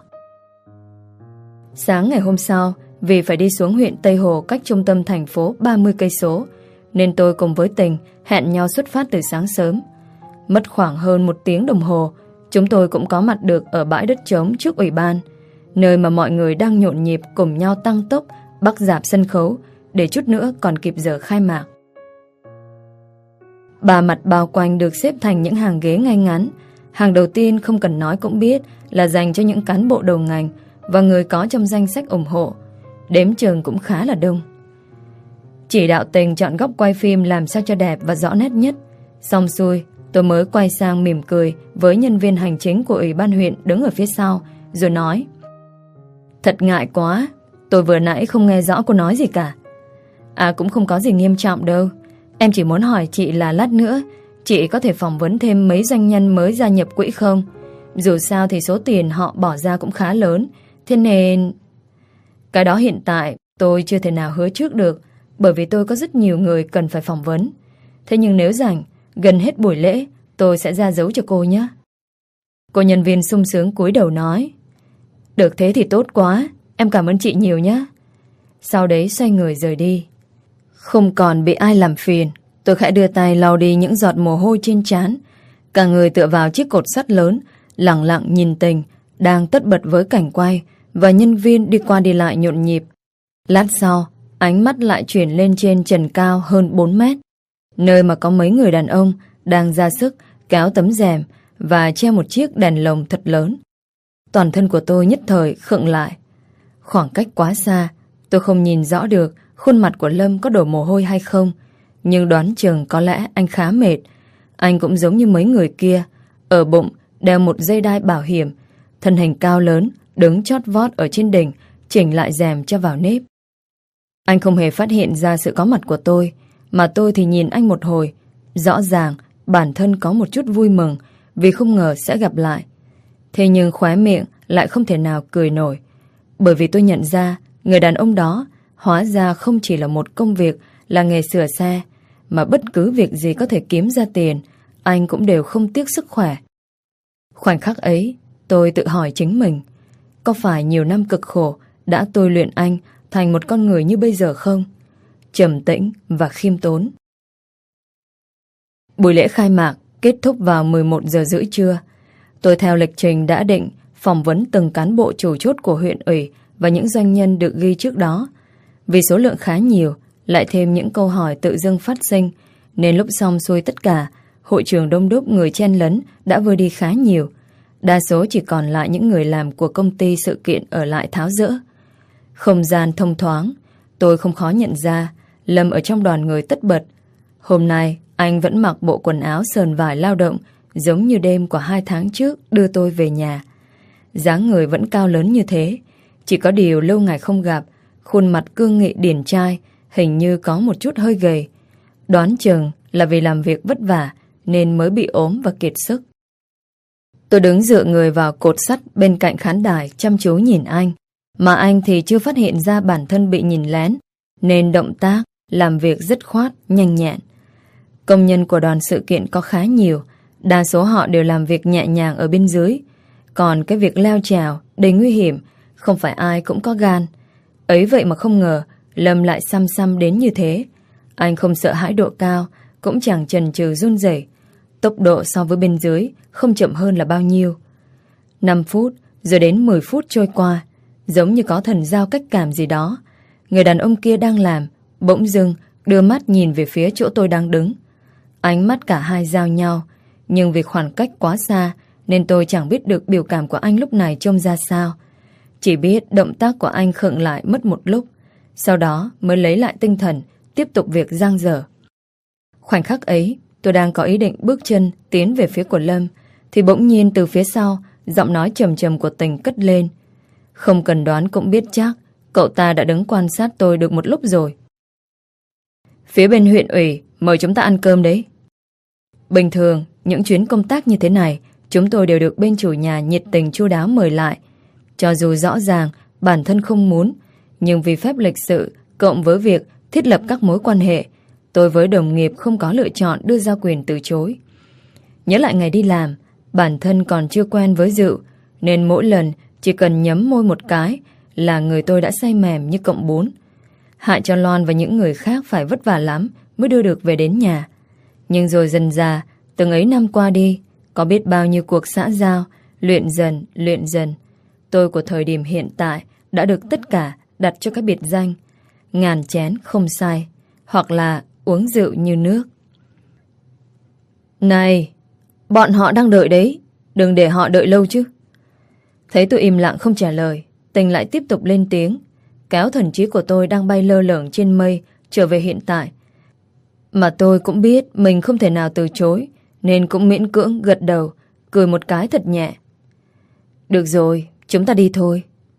Sáng ngày hôm sau, vì phải đi xuống huyện Tây Hồ cách trung tâm thành phố ba mươi cây số, nên tôi cùng với Tình hẹn nhau xuất phát từ sáng sớm. Mất khoảng hơn một tiếng đồng hồ, chúng tôi cũng có mặt được ở bãi đất trống trước ủy ban, nơi mà mọi người đang nhộn nhịp cùng nhau tăng tốc bắc dạp sân khấu để chút nữa còn kịp giờ khai mạc. Ba mặt bao quanh được xếp thành những hàng ghế ngay ngắn. Hàng đầu tiên không cần nói cũng biết là dành cho những cán bộ đầu ngành và người có trong danh sách ủng hộ. Đếm chừng cũng khá là đông. Chỉ đạo Tình chọn góc quay phim làm sao cho đẹp và rõ nét nhất. Xong xuôi, tôi mới quay sang mỉm cười với nhân viên hành chính của Ủy ban huyện đứng ở phía sau, rồi nói: Thật ngại quá, tôi vừa nãy không nghe rõ cô nói gì cả. À, cũng không có gì nghiêm trọng đâu. Em chỉ muốn hỏi chị là lát nữa chị có thể phỏng vấn thêm mấy doanh nhân mới gia nhập quỹ không? Dù sao thì số tiền họ bỏ ra cũng khá lớn. Thế nên... Cái đó hiện tại tôi chưa thể nào hứa trước được, bởi vì tôi có rất nhiều người cần phải phỏng vấn. Thế nhưng nếu rảnh, gần hết buổi lễ, tôi sẽ ra dấu cho cô nhé. Cô nhân viên sung sướng cúi đầu nói: Được thế thì tốt quá, em cảm ơn chị nhiều nhé. Sau đấy xoay người rời đi. Không còn bị ai làm phiền, tôi khẽ đưa tay lau đi những giọt mồ hôi trên trán. Cả người tựa vào chiếc cột sắt lớn, lặng lặng nhìn Tình đang tất bật với cảnh quay và nhân viên đi qua đi lại nhộn nhịp. Lát sau, ánh mắt lại chuyển lên trên trần cao hơn bốn mét, nơi mà có mấy người đàn ông đang ra sức kéo tấm rèm và treo một chiếc đèn lồng thật lớn. Toàn thân của tôi nhất thời khựng lại. Khoảng cách quá xa, tôi không nhìn rõ được khuôn mặt của Lâm có đổ mồ hôi hay không, nhưng đoán chừng có lẽ anh khá mệt. Anh cũng giống như mấy người kia, ở bụng đeo một dây đai bảo hiểm, thân hình cao lớn, đứng chót vót ở trên đỉnh, chỉnh lại rèm cho vào nếp. Anh không hề phát hiện ra sự có mặt của tôi, mà tôi thì nhìn anh một hồi. Rõ ràng bản thân có một chút vui mừng vì không ngờ sẽ gặp lại. Thế nhưng khóe miệng lại không thể nào cười nổi, bởi vì tôi nhận ra người đàn ông đó hóa ra không chỉ là một công việc là nghề sửa xe, mà bất cứ việc gì có thể kiếm ra tiền, anh cũng đều không tiếc sức khỏe. Khoảnh khắc ấy, tôi tự hỏi chính mình, có phải nhiều năm cực khổ đã tôi luyện anh thành một con người như bây giờ không? Trầm tĩnh và khiêm tốn. Buổi lễ khai mạc kết thúc vào mười một giờ rưỡi trưa. Tôi theo lịch trình đã định phỏng vấn từng cán bộ chủ chốt của huyện ủy và những doanh nhân được ghi trước đó. Vì số lượng khá nhiều, lại thêm những câu hỏi tự dưng phát sinh, nên lúc xong xuôi tất cả, hội trường đông đúc người chen lấn đã vơi đi khá nhiều. Đa số chỉ còn lại những người làm của công ty sự kiện ở lại tháo dỡ. Không gian thông thoáng, tôi không khó nhận ra Lâm ở trong đoàn người tất bật. Hôm nay, anh vẫn mặc bộ quần áo sờn vải lao động, giống như đêm của hai tháng trước đưa tôi về nhà. Dáng người vẫn cao lớn như thế, chỉ có điều lâu ngày không gặp, khuôn mặt cương nghị điển trai, hình như có một chút hơi gầy. Đoán chừng là vì làm việc vất vả nên mới bị ốm và kiệt sức. Tôi đứng dựa người vào cột sắt bên cạnh khán đài chăm chú nhìn anh, mà anh thì chưa phát hiện ra bản thân bị nhìn lén, nên động tác làm việc dứt khoát, nhanh nhẹn. Công nhân của đoàn sự kiện có khá nhiều, đa số họ đều làm việc nhẹ nhàng ở bên dưới. Còn cái việc leo trèo đầy nguy hiểm, không phải ai cũng có gan. Ấy vậy mà không ngờ Lâm lại xăm xăm đến như thế. Anh không sợ hãi độ cao, cũng chẳng chần chừ run rẩy. Tốc độ so với bên dưới không chậm hơn là bao nhiêu. năm phút rồi đến mười phút trôi qua, giống như có thần giao cách cảm gì đó. Người đàn ông kia đang làm bỗng dưng đưa mắt nhìn về phía chỗ tôi đang đứng. Ánh mắt cả hai giao nhau, nhưng vì khoảng cách quá xa nên tôi chẳng biết được biểu cảm của anh lúc này trông ra sao. Chỉ biết động tác của anh khựng lại mất một lúc, sau đó mới lấy lại tinh thần, tiếp tục việc dang dở. Khoảnh khắc ấy, tôi đang có ý định bước chân tiến về phía của Lâm, thì bỗng nhiên từ phía sau, giọng nói trầm trầm của Tình cất lên. Không cần đoán cũng biết chắc, cậu ta đã đứng quan sát tôi được một lúc rồi. Phía bên huyện ủy, mời chúng ta ăn cơm đấy. Bình thường, những chuyến công tác như thế này, chúng tôi đều được bên chủ nhà nhiệt tình chu đáo mời lại. Cho dù rõ ràng bản thân không muốn, nhưng vì phép lịch sự cộng với việc thiết lập các mối quan hệ, tôi với đồng nghiệp không có lựa chọn đưa ra quyền từ chối. Nhớ lại ngày đi làm, bản thân còn chưa quen với Dự, nên mỗi lần chỉ cần nhấm môi một cái là người tôi đã say mềm như cọng bún. Hại cho Loan và những người khác phải vất vả lắm mới đưa được về đến nhà. Nhưng rồi dần dà, từng ấy năm qua đi, có biết bao nhiêu cuộc xã giao, luyện dần, luyện dần. Tôi của thời điểm hiện tại đã được tất cả đặt cho cái biệt danh ngàn chén không sai, hoặc là uống rượu như nước. Này, bọn họ đang đợi đấy, đừng để họ đợi lâu chứ. Thấy tôi im lặng không trả lời, Tình lại tiếp tục lên tiếng, kéo thần trí của tôi đang bay lơ lửng trên mây trở về hiện tại. Mà tôi cũng biết mình không thể nào từ chối, nên cũng miễn cưỡng gật đầu, cười một cái thật nhẹ. Được rồi, chúng ta đi thôi.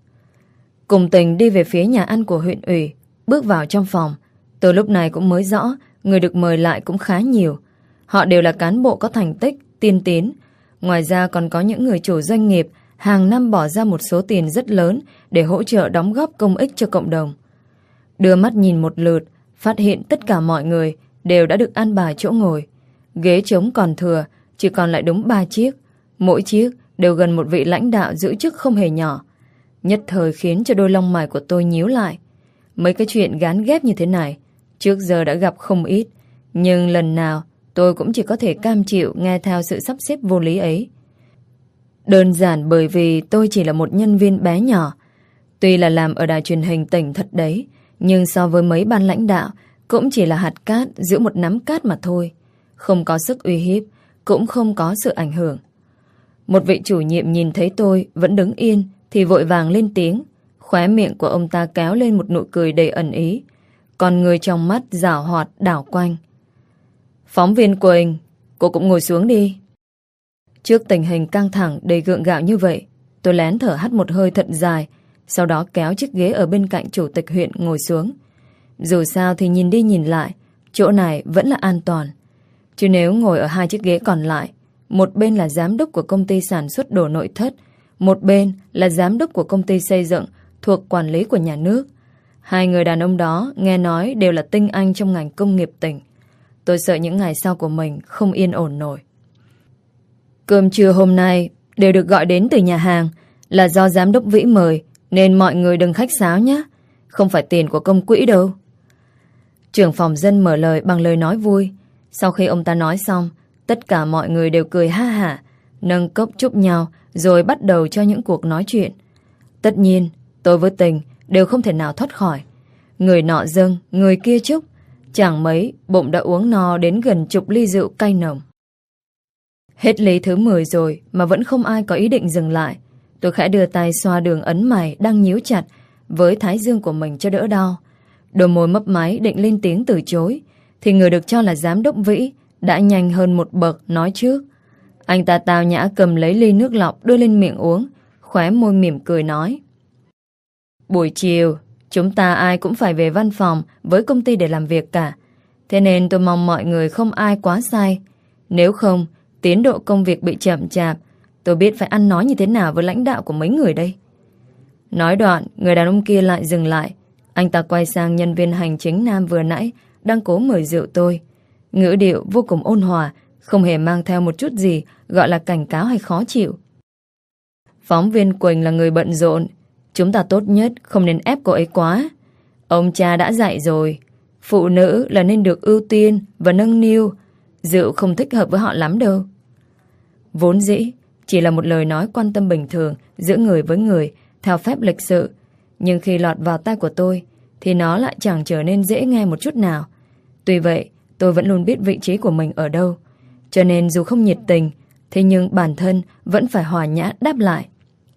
Cùng Tình đi về phía nhà ăn của huyện ủy, bước vào trong phòng. Tôi lúc này cũng mới rõ người được mời lại cũng khá nhiều. Họ đều là cán bộ có thành tích, tiên tiến. Ngoài ra còn có những người chủ doanh nghiệp hàng năm bỏ ra một số tiền rất lớn để hỗ trợ đóng góp công ích cho cộng đồng. Đưa mắt nhìn một lượt, phát hiện tất cả mọi người đều đã được an bài chỗ ngồi. Ghế trống còn thừa, chỉ còn lại đúng ba chiếc. Mỗi chiếc đều gần một vị lãnh đạo giữ chức không hề nhỏ. Nhất thời khiến cho đôi lông mày của tôi nhíu lại. Mấy cái chuyện gán ghép như thế này trước giờ đã gặp không ít, nhưng lần nào tôi cũng chỉ có thể cam chịu nghe theo sự sắp xếp vô lý ấy. Đơn giản bởi vì tôi chỉ là một nhân viên bé nhỏ. Tuy là làm ở đài truyền hình tỉnh thật đấy, nhưng so với mấy ban lãnh đạo cũng chỉ là hạt cát giữa một nắm cát mà thôi. Không có sức uy hiếp, cũng không có sự ảnh hưởng. Một vị chủ nhiệm nhìn thấy tôi vẫn đứng yên thì vội vàng lên tiếng. Khóe miệng của ông ta kéo lên một nụ cười đầy ẩn ý, còn người trong mắt giảo hoạt đảo quanh. Phóng viên Quỳnh, cô cũng ngồi xuống đi. Trước tình hình căng thẳng đầy gượng gạo như vậy, tôi lén thở hắt một hơi thật dài, sau đó kéo chiếc ghế ở bên cạnh chủ tịch huyện ngồi xuống. Dù sao thì nhìn đi nhìn lại, chỗ này vẫn là an toàn. Chứ nếu ngồi ở hai chiếc ghế còn lại, một bên là giám đốc của công ty sản xuất đồ nội thất, một bên là giám đốc của công ty xây dựng thuộc quản lý của nhà nước. Hai người đàn ông đó nghe nói đều là tinh anh trong ngành công nghiệp tỉnh. Tôi sợ những ngày sau của mình không yên ổn nổi. Cơm trưa hôm nay đều được gọi đến từ nhà hàng, là do giám đốc Vĩ mời, nên mọi người đừng khách sáo nhé. Không phải tiền của công quỹ đâu. Trưởng phòng dân mở lời bằng lời nói vui. Sau khi ông ta nói xong, tất cả mọi người đều cười ha hả, nâng cốc chúc nhau, rồi bắt đầu cho những cuộc nói chuyện. Tất nhiên, tôi với Tình đều không thể nào thoát khỏi. Người nọ dâng, người kia chúc. Chẳng mấy, bụng đã uống no đến gần chục ly rượu cay nồng. Hết ly thứ mười rồi mà vẫn không ai có ý định dừng lại. Tôi khẽ đưa tay xoa đường ấn mày đang nhíu chặt với thái dương của mình cho đỡ đau. Đôi môi mấp máy định lên tiếng từ chối, thì người được cho là giám đốc Vĩ đã nhanh hơn một bậc nói trước. Anh ta tao nhã cầm lấy ly nước lọc đưa lên miệng uống, khóe môi mỉm cười nói: Buổi chiều chúng ta ai cũng phải về văn phòng với công ty để làm việc cả. Thế nên tôi mong mọi người không ai quá say. Nếu không, tiến độ công việc bị chậm chạp. Tôi biết phải ăn nói như thế nào với lãnh đạo của mấy người đây. Nói đoạn, người đàn ông kia lại dừng lại. Anh ta quay sang nhân viên hành chính nam vừa nãy đang cố mời rượu tôi. Ngữ điệu vô cùng ôn hòa, không hề mang theo một chút gì gọi là cảnh cáo hay khó chịu. Phóng viên Quỳnh là người bận rộn, chúng ta tốt nhất không nên ép cô ấy quá. Ông cha đã dạy rồi, phụ nữ là nên được ưu tiên và nâng niu. Rượu không thích hợp với họ lắm đâu. Vốn dĩ chỉ là một lời nói quan tâm bình thường giữa người với người theo phép lịch sự, nhưng khi lọt vào tai của tôi thì nó lại chẳng trở nên dễ nghe một chút nào. Tuy vậy, tôi vẫn luôn biết vị trí của mình ở đâu, cho nên dù không nhiệt tình, thế nhưng bản thân vẫn phải hòa nhã đáp lại.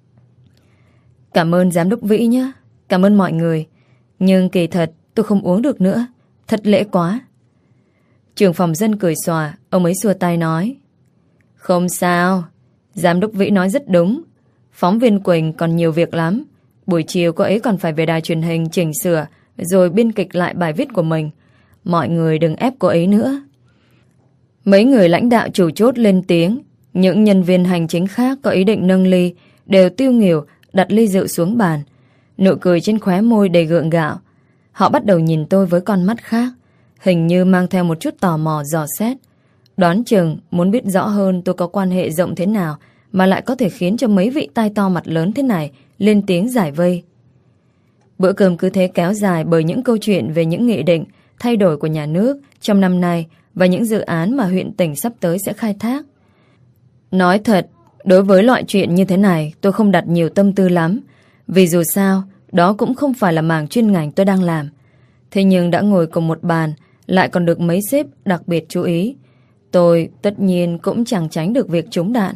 Cảm ơn giám đốc Vĩ nhé. Cảm ơn mọi người. Nhưng kỳ thật tôi không uống được nữa. Thật lễ quá. Trưởng phòng dân cười xòa. Ông ấy xua tay nói: Không sao, giám đốc Vĩ nói rất đúng. Phóng viên Quỳnh còn nhiều việc lắm. Buổi chiều cô ấy còn phải về đài truyền hình chỉnh sửa rồi biên kịch lại bài viết của mình. Mọi người đừng ép cô ấy nữa. Mấy người lãnh đạo chủ chốt lên tiếng. Những nhân viên hành chính khác có ý định nâng ly đều tiêu nghỉu đặt ly rượu xuống bàn. Nụ cười trên khóe môi đầy gượng gạo. Họ bắt đầu nhìn tôi với con mắt khác, hình như mang theo một chút tò mò dò xét. Đoán chừng muốn biết rõ hơn tôi có quan hệ rộng thế nào mà lại có thể khiến cho mấy vị tai to mặt lớn thế này lên tiếng giải vây. Bữa cơm cứ thế kéo dài bởi những câu chuyện về những nghị định thay đổi của nhà nước trong năm nay và những dự án mà huyện tỉnh sắp tới sẽ khai thác. Nói thật, đối với loại chuyện như thế này tôi không đặt nhiều tâm tư lắm, vì dù sao đó cũng không phải là mảng chuyên ngành tôi đang làm. Thế nhưng đã ngồi cùng một bàn, lại còn được mấy sếp đặc biệt chú ý, tôi tất nhiên cũng chẳng tránh được việc trúng đạn.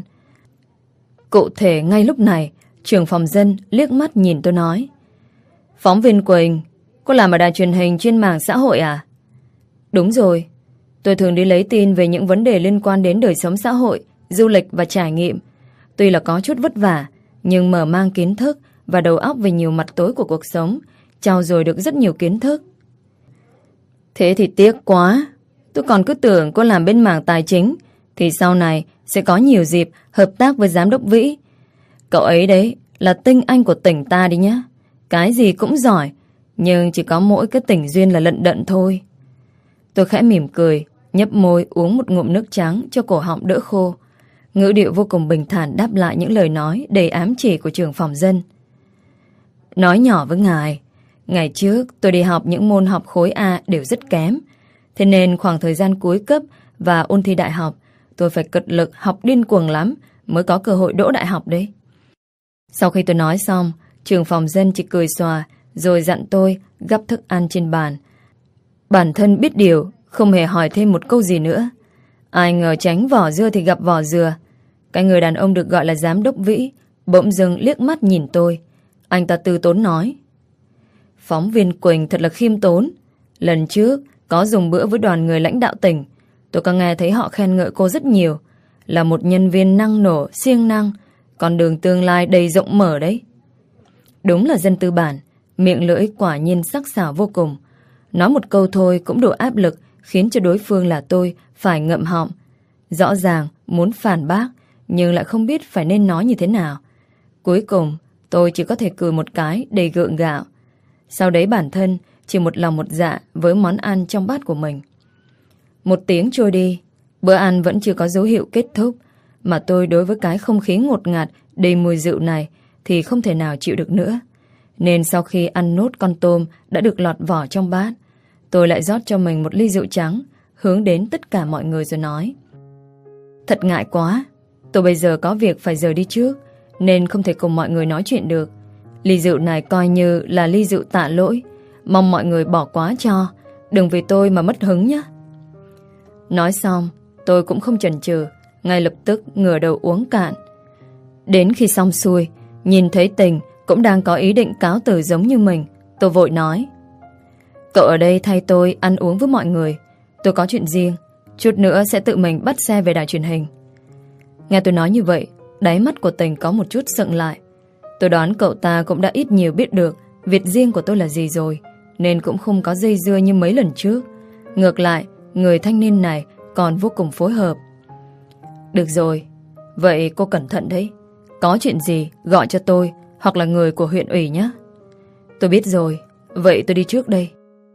Cụ thể ngay lúc này, trưởng phòng dân liếc mắt nhìn tôi nói: Phóng viên Quỳnh, cô làm ở đài truyền hình trên mạng xã hội à? Đúng rồi, tôi thường đi lấy tin về những vấn đề liên quan đến đời sống xã hội, du lịch và trải nghiệm. Tuy là có chút vất vả, nhưng mở mang kiến thức và đầu óc về nhiều mặt tối của cuộc sống, trau dồi được rất nhiều kiến thức. Thế thì tiếc quá. Tôi còn cứ tưởng cô làm bên mảng tài chính thì sau này sẽ có nhiều dịp hợp tác với giám đốc Vĩ. Cậu ấy đấy là tinh anh của tỉnh ta đi nhá. Cái gì cũng giỏi, nhưng chỉ có mỗi cái tình duyên là lận đận thôi. Tôi khẽ mỉm cười, nhấp môi uống một ngụm nước trắng cho cổ họng đỡ khô. Ngữ điệu vô cùng bình thản đáp lại những lời nói đầy ám chỉ của trưởng phòng dân. Nói nhỏ với ngài, ngày trước tôi đi học những môn học khối A đều rất kém. Thế nên khoảng thời gian cuối cấp và ôn thi đại học, tôi phải cật lực học điên cuồng lắm mới có cơ hội đỗ đại học đấy. Sau khi tôi nói xong, trưởng phòng dân chỉ cười xòa rồi dặn tôi gắp thức ăn trên bàn. Bản thân biết điều, không hề hỏi thêm một câu gì nữa. Ai ngờ tránh vỏ dưa thì gặp vỏ dừa. Cái người đàn ông được gọi là giám đốc Vĩ bỗng dưng liếc mắt nhìn tôi. Anh ta từ tốn nói: Phóng viên Quỳnh thật là khiêm tốn. Lần trước có dùng bữa với đoàn người lãnh đạo tỉnh, tôi có nghe thấy họ khen ngợi cô rất nhiều, là một nhân viên năng nổ, siêng năng, con đường tương lai đầy rộng mở đấy. Đúng là dân tư bản, miệng lưỡi quả nhiên sắc sảo vô cùng. Nói một câu thôi cũng đủ áp lực, khiến cho đối phương là tôi phải ngậm họng. Rõ ràng muốn phản bác, nhưng lại không biết phải nên nói như thế nào. Cuối cùng tôi chỉ có thể cười một cái đầy gượng gạo. Sau đấy bản thân chỉ một lòng một dạ với món ăn trong bát của mình. Một tiếng trôi đi, bữa ăn vẫn chưa có dấu hiệu kết thúc, mà tôi đối với cái không khí ngột ngạt đầy mùi rượu này thì không thể nào chịu được nữa. Nên sau khi ăn nốt con tôm đã được lọt vỏ trong bát, tôi lại rót cho mình một ly rượu trắng, hướng đến tất cả mọi người rồi nói: Thật ngại quá, tôi bây giờ có việc phải rời đi trước, nên không thể cùng mọi người nói chuyện được. Ly rượu này coi như là ly rượu tạ lỗi, mong mọi người bỏ qua cho, đừng vì tôi mà mất hứng nhé. Nói xong, tôi cũng không chần chừ, ngay lập tức ngửa đầu uống cạn. Đến khi xong xuôi, nhìn thấy Tình cũng đang có ý định cáo từ giống như mình, tôi vội nói: Cậu ở đây thay tôi ăn uống với mọi người, tôi có chuyện riêng, chút nữa sẽ tự mình bắt xe về đài truyền hình. Nghe tôi nói như vậy, đáy mắt của Tình có một chút sững lại. Tôi đoán cậu ta cũng đã ít nhiều biết được việc riêng của tôi là gì rồi, nên cũng không có dây dưa như mấy lần trước. Ngược lại, người thanh niên này còn vô cùng phối hợp. Được rồi, vậy cô cẩn thận đấy. Có chuyện gì gọi cho tôi hoặc là người của huyện ủy nhé. Tôi biết rồi, vậy tôi đi trước đây.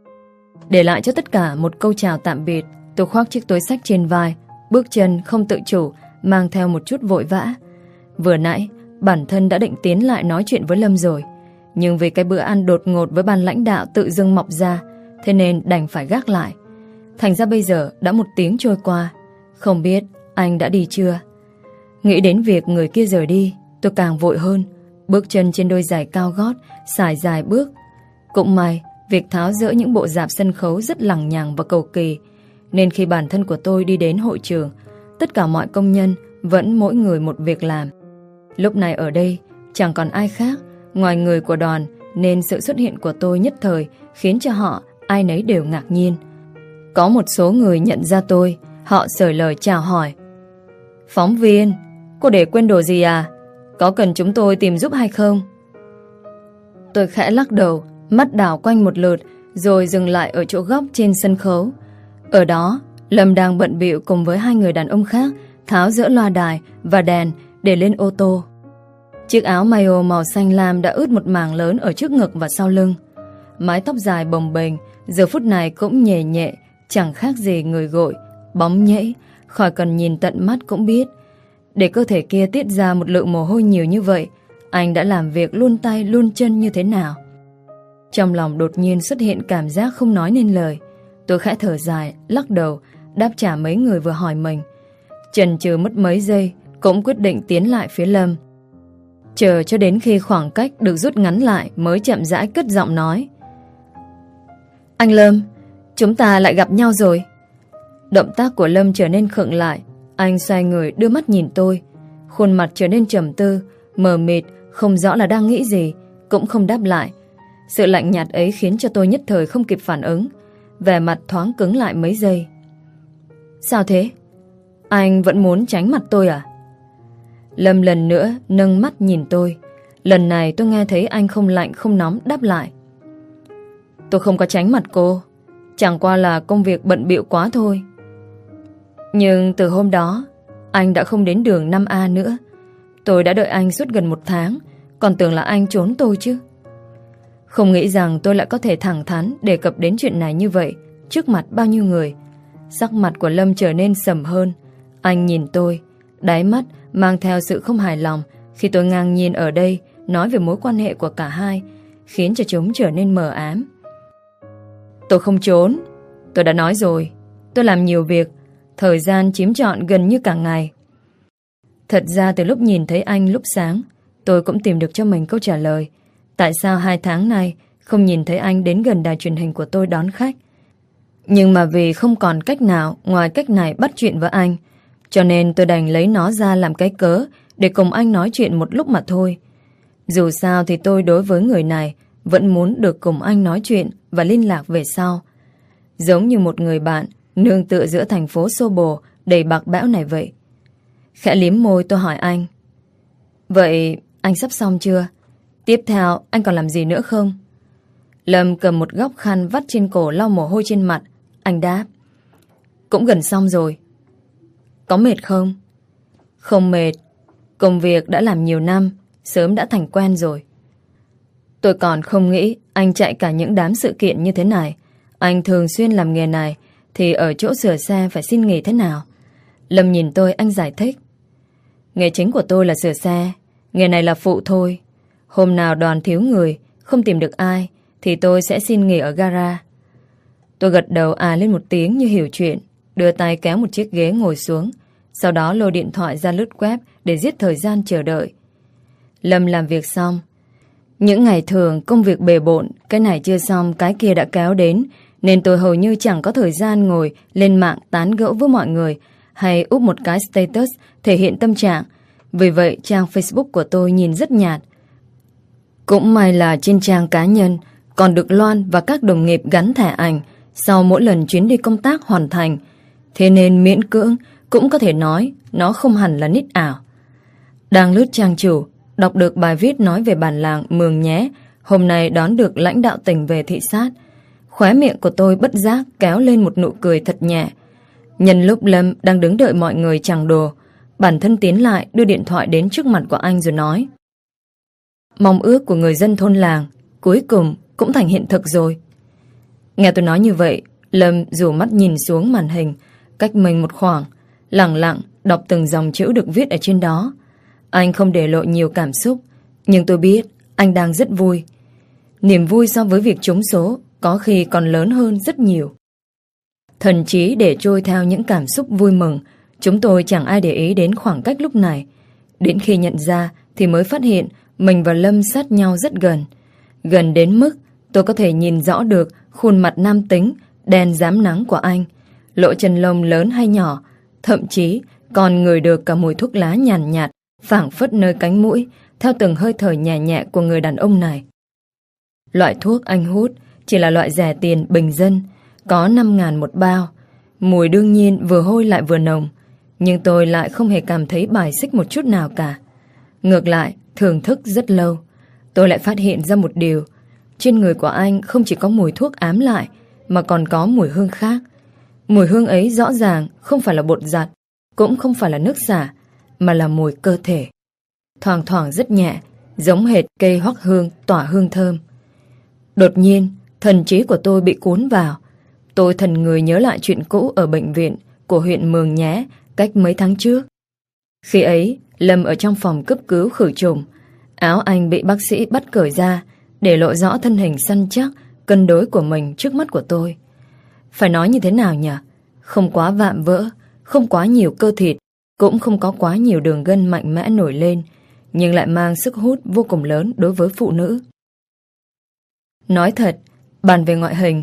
Để lại cho tất cả một câu chào tạm biệt, tôi khoác chiếc túi xách trên vai, bước chân không tự chủ, mang theo một chút vội vã. Vừa nãy, bản thân đã định tiến lại nói chuyện với Lâm rồi, nhưng vì cái bữa ăn đột ngột với ban lãnh đạo tự dưng mọc ra, thế nên đành phải gác lại. Thành ra bây giờ đã một tiếng trôi qua, không biết anh đã đi chưa. Nghĩ đến việc người kia rời đi, tôi càng vội hơn, bước chân trên đôi giày cao gót, sải dài bước. Cũng may, việc tháo dỡ những bộ rạp sân khấu rất lằng nhằng và cầu kỳ, nên khi bản thân của tôi đi đến hội trường, tất cả mọi công nhân vẫn mỗi người một việc làm. Lúc này ở đây chẳng còn ai khác ngoài người của đoàn, nên sự xuất hiện của tôi nhất thời khiến cho họ ai nấy đều ngạc nhiên. Có một số người nhận ra tôi, họ xởi lời chào hỏi: Phóng viên, cô để quên đồ gì à? Có cần chúng tôi tìm giúp hay không? Tôi khẽ lắc đầu, mắt đảo quanh một lượt, rồi dừng lại ở chỗ góc trên sân khấu. Ở đó, Lâm đang bận bịu cùng với hai người đàn ông khác tháo dỡ loa đài và đèn để lên ô tô. Chiếc áo maillot màu xanh lam đã ướt một mảng lớn ở trước ngực và sau lưng. Mái tóc dài bồng bềnh giờ phút này cũng nhẹ nhẹ, chẳng khác gì người gội, bóng nhễ, khỏi cần nhìn tận mắt cũng biết. Để cơ thể kia tiết ra một lượng mồ hôi nhiều như vậy, anh đã làm việc luôn tay luôn chân như thế nào? Trong lòng đột nhiên xuất hiện cảm giác không nói nên lời. Tôi khẽ thở dài, lắc đầu, đáp trả mấy người vừa hỏi mình. Chần chừ mất mấy giây, cũng quyết định tiến lại phía Lâm. Chờ cho đến khi khoảng cách được rút ngắn lại mới chậm rãi cất giọng nói: Anh Lâm, chúng ta lại gặp nhau rồi. Động tác của Lâm trở nên khựng lại. Anh xoay người đưa mắt nhìn tôi. Khuôn mặt trở nên trầm tư, mờ mịt, không rõ là đang nghĩ gì, cũng không đáp lại. Sự lạnh nhạt ấy khiến cho tôi nhất thời không kịp phản ứng, vẻ mặt thoáng cứng lại mấy giây. Sao thế? Anh vẫn muốn tránh mặt tôi à? Lâm lần nữa nâng mắt nhìn tôi. Lần này tôi nghe thấy anh không lạnh không nóng đáp lại. Tôi không có tránh mặt cô, chẳng qua là công việc bận bịu quá thôi. Nhưng từ hôm đó anh đã không đến đường năm A nữa. Tôi đã đợi anh suốt gần một tháng, còn tưởng là anh trốn tôi chứ. Không nghĩ rằng tôi lại có thể thẳng thắn đề cập đến chuyện này như vậy trước mặt bao nhiêu người. Sắc mặt của Lâm trở nên sầm hơn. Anh nhìn tôi, đáy mắt mang theo sự không hài lòng khi tôi ngang nhiên ở đây nói về mối quan hệ của cả hai, khiến cho chúng trở nên mờ ám. Tôi không trốn. Tôi đã nói rồi, tôi làm nhiều việc, thời gian chiếm trọn gần như cả ngày. Thật ra từ lúc nhìn thấy anh lúc sáng, tôi cũng tìm được cho mình câu trả lời. Tại sao hai tháng nay không nhìn thấy anh đến gần đài truyền hình của tôi đón khách. Nhưng mà vì không còn cách nào ngoài cách này bắt chuyện với anh, cho nên tôi đành lấy nó ra làm cái cớ để cùng anh nói chuyện một lúc mà thôi. Dù sao thì tôi đối với người này vẫn muốn được cùng anh nói chuyện và liên lạc về sau. Giống như một người bạn nương tựa giữa thành phố xô bồ đầy bạc bẽo này vậy. Khẽ liếm môi tôi hỏi anh. Vậy anh sắp xong chưa? Tiếp theo anh còn làm gì nữa không? Lâm cầm một góc khăn vắt trên cổ lau mồ hôi trên mặt. Anh đáp. Cũng gần xong rồi. Có mệt không? Không mệt. Công việc đã làm nhiều năm, sớm đã thành quen rồi. Tôi còn không nghĩ anh chạy cả những đám sự kiện như thế này. Anh thường xuyên làm nghề này thì ở chỗ sửa xe phải xin nghỉ thế nào? Lâm nhìn tôi, anh giải thích. Nghề chính của tôi là sửa xe, nghề này là phụ thôi. Hôm nào đoàn thiếu người, không tìm được ai thì tôi sẽ xin nghỉ ở gara. Tôi gật đầu à lên một tiếng như hiểu chuyện, đưa tay kéo một chiếc ghế ngồi xuống, sau đó lôi điện thoại ra lướt web để giết thời gian chờ đợi. Lâm làm việc xong. Những ngày thường công việc bề bộn, cái này chưa xong cái kia đã kéo đến, nên tôi hầu như chẳng có thời gian ngồi lên mạng tán gẫu với mọi người hay úp một cái status thể hiện tâm trạng. Vì vậy trang Facebook của tôi nhìn rất nhạt. Cũng may là trên trang cá nhân còn được Loan và các đồng nghiệp gắn thẻ ảnh sau mỗi lần chuyến đi công tác hoàn thành. Thế nên miễn cưỡng cũng có thể nói nó không hẳn là nít ảo. Đang lướt trang chủ, đọc được bài viết nói về bản làng Mường Nhé hôm nay đón được lãnh đạo tỉnh về thị sát. Khóe miệng của tôi bất giác kéo lên một nụ cười thật nhẹ. Nhân lúc Lâm đang đứng đợi mọi người chằng đồ, bản thân tiến lại đưa điện thoại đến trước mặt của anh rồi nói. Mong ước của người dân thôn làng cuối cùng cũng thành hiện thực rồi. Nghe tôi nói như vậy, Lâm rủ mắt nhìn xuống màn hình cách mình một khoảng, lặng lặng đọc từng dòng chữ được viết ở trên đó. Anh không để lộ nhiều cảm xúc, nhưng tôi biết anh đang rất vui. Niềm vui so với việc trúng số có khi còn lớn hơn rất nhiều. Thần trí để trôi theo những cảm xúc vui mừng, chúng tôi chẳng ai để ý đến khoảng cách lúc này. Đến khi nhận ra thì mới phát hiện mình và Lâm sát nhau rất gần. Gần đến mức tôi có thể nhìn rõ được khuôn mặt nam tính, đen rám nắng của anh, lỗ chân lông lớn hay nhỏ, thậm chí còn ngửi được cả mùi thuốc lá nhàn nhạt, nhạt phảng phất nơi cánh mũi theo từng hơi thở nhẹ nhẹ của người đàn ông này. Loại thuốc anh hút chỉ là loại rẻ tiền bình dân, có năm ngàn một bao. Mùi đương nhiên vừa hôi lại vừa nồng, nhưng tôi lại không hề cảm thấy bài xích một chút nào cả. Ngược lại, thưởng thức rất lâu, tôi lại phát hiện ra một điều. Trên người của anh không chỉ có mùi thuốc ám lại, mà còn có mùi hương khác. Mùi hương ấy rõ ràng không phải là bột giặt, cũng không phải là nước xả, mà là mùi cơ thể. Thoảng thoảng rất nhẹ, giống hệt cây hoắc hương tỏa hương thơm. Đột nhiên, thần trí của tôi bị cuốn vào. Tôi thần người nhớ lại chuyện cũ ở bệnh viện của huyện Mường Nhé cách mấy tháng trước. Khi ấy, Lâm ở trong phòng cấp cứu khử trùng. Áo anh bị bác sĩ bắt cởi ra, để lộ rõ thân hình săn chắc, cân đối của mình trước mắt của tôi. Phải nói như thế nào nhỉ? Không quá vạm vỡ, không quá nhiều cơ thịt, cũng không có quá nhiều đường gân mạnh mẽ nổi lên, nhưng lại mang sức hút vô cùng lớn đối với phụ nữ. Nói thật, bàn về ngoại hình,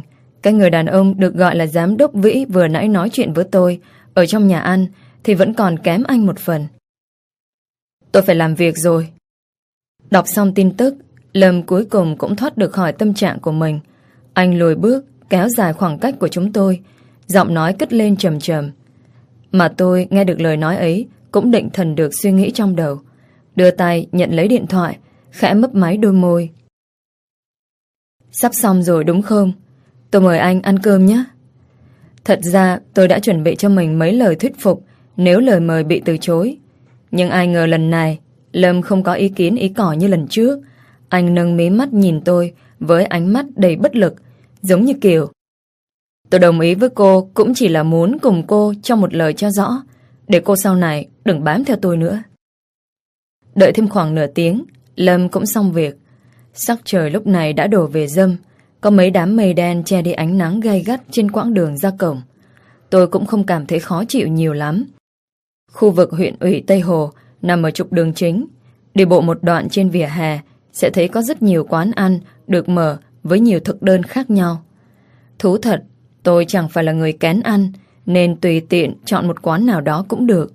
Cái người đàn ông được gọi là giám đốc Vĩ vừa nãy nói chuyện với tôi ở trong nhà ăn thì vẫn còn kém anh một phần. Tôi phải làm việc rồi. Đọc xong tin tức, Lâm cuối cùng cũng thoát được khỏi tâm trạng của mình. Anh lùi bước, kéo dài khoảng cách của chúng tôi, giọng nói cất lên trầm trầm. Mà tôi nghe được lời nói ấy cũng định thần được suy nghĩ trong đầu. Đưa tay nhận lấy điện thoại, khẽ mấp máy đôi môi. Sắp xong rồi đúng không? Tôi mời anh ăn cơm nhé. Thật ra tôi đã chuẩn bị cho mình mấy lời thuyết phục nếu lời mời bị từ chối. Nhưng ai ngờ lần này Lâm không có ý kiến ý cỏ như lần trước. Anh nâng mí mắt nhìn tôi với ánh mắt đầy bất lực, giống như kiểu tôi đồng ý với cô cũng chỉ là muốn cùng cô cho một lời cho rõ, để cô sau này đừng bám theo tôi nữa. Đợi thêm khoảng nửa tiếng, Lâm cũng xong việc. Sắc trời lúc này đã đổ về râm, có mấy đám mây đen che đi ánh nắng gay gắt trên quãng đường ra cổng. Tôi cũng không cảm thấy khó chịu nhiều lắm. Khu vực huyện ủy Tây Hồ nằm ở trục đường chính. Đi bộ một đoạn trên vỉa hè sẽ thấy có rất nhiều quán ăn được mở với nhiều thực đơn khác nhau. Thú thật, tôi chẳng phải là người kén ăn nên tùy tiện chọn một quán nào đó cũng được.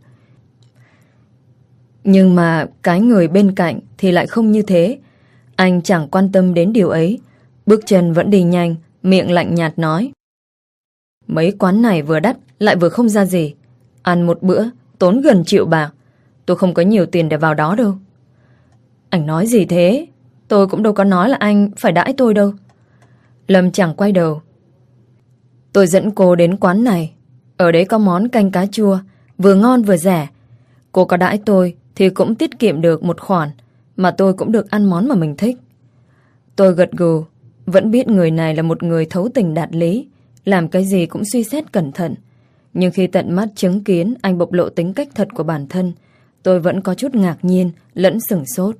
Nhưng mà cái người bên cạnh thì lại không như thế. Anh chẳng quan tâm đến điều ấy, bước chân vẫn đi nhanh, miệng lạnh nhạt nói: mấy quán này vừa đắt lại vừa không ra gì. Ăn một bữa tốn gần triệu bạc. Tôi không có nhiều tiền để vào đó đâu. Anh nói gì thế? Tôi cũng đâu có nói là anh phải đãi tôi đâu. Lâm chẳng quay đầu. Tôi dẫn cô đến quán này. Ở đấy có món canh cá chua, vừa ngon vừa rẻ. Cô có đãi tôi thì cũng tiết kiệm được một khoản, mà tôi cũng được ăn món mà mình thích. Tôi gật gù, vẫn biết người này là một người thấu tình đạt lý, làm cái gì cũng suy xét cẩn thận. Nhưng khi tận mắt chứng kiến anh bộc lộ tính cách thật của bản thân, tôi vẫn có chút ngạc nhiên lẫn sửng sốt.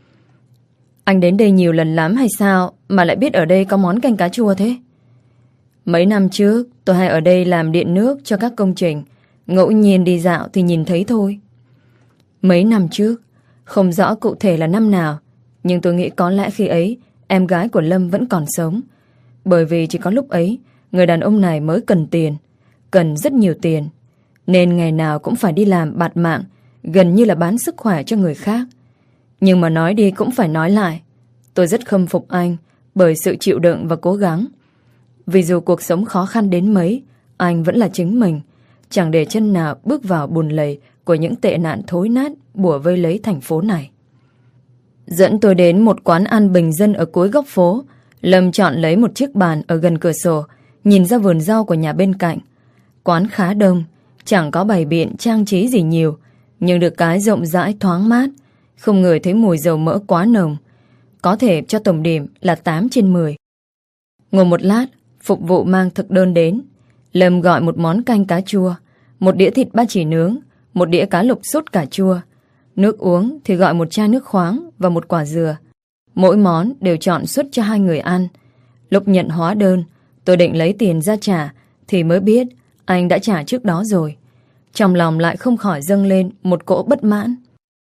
Anh đến đây nhiều lần lắm hay sao mà lại biết ở đây có món canh cá chua thế? Mấy năm trước tôi hay ở đây làm điện nước cho các công trình, ngẫu nhiên đi dạo thì nhìn thấy thôi. Mấy năm trước, không rõ cụ thể là năm nào, nhưng tôi nghĩ có lẽ khi ấy em gái của Lâm vẫn còn sống. Bởi vì chỉ có lúc ấy người đàn ông này mới cần tiền, cần rất nhiều tiền, nên ngày nào cũng phải đi làm bạt mạng, gần như là bán sức khỏe cho người khác. Nhưng mà nói đi cũng phải nói lại, tôi rất khâm phục anh bởi sự chịu đựng và cố gắng. Vì dù cuộc sống khó khăn đến mấy, anh vẫn là chính mình, chẳng để chân nào bước vào bùn lầy của những tệ nạn thối nát bủa vây lấy thành phố này. Dẫn tôi đến một quán ăn bình dân ở cuối góc phố. Lâm chọn lấy một chiếc bàn ở gần cửa sổ, nhìn ra vườn rau của nhà bên cạnh. Quán khá đông, chẳng có bày biện trang trí gì nhiều, nhưng được cái rộng rãi thoáng mát, không ngửi thấy mùi dầu mỡ quá nồng. Có thể cho tổng điểm là tám trên mười. Ngồi một lát, phục vụ mang thực đơn đến. Lâm gọi một món canh cá chua, một đĩa thịt ba chỉ nướng, một đĩa cá lục sốt cà chua. Nước uống thì gọi một chai nước khoáng và một quả dừa. Mỗi món đều chọn suất cho hai người ăn. Lúc nhận hóa đơn, tôi định lấy tiền ra trả thì mới biết anh đã trả trước đó rồi. Trong lòng lại không khỏi dâng lên một cỗ bất mãn.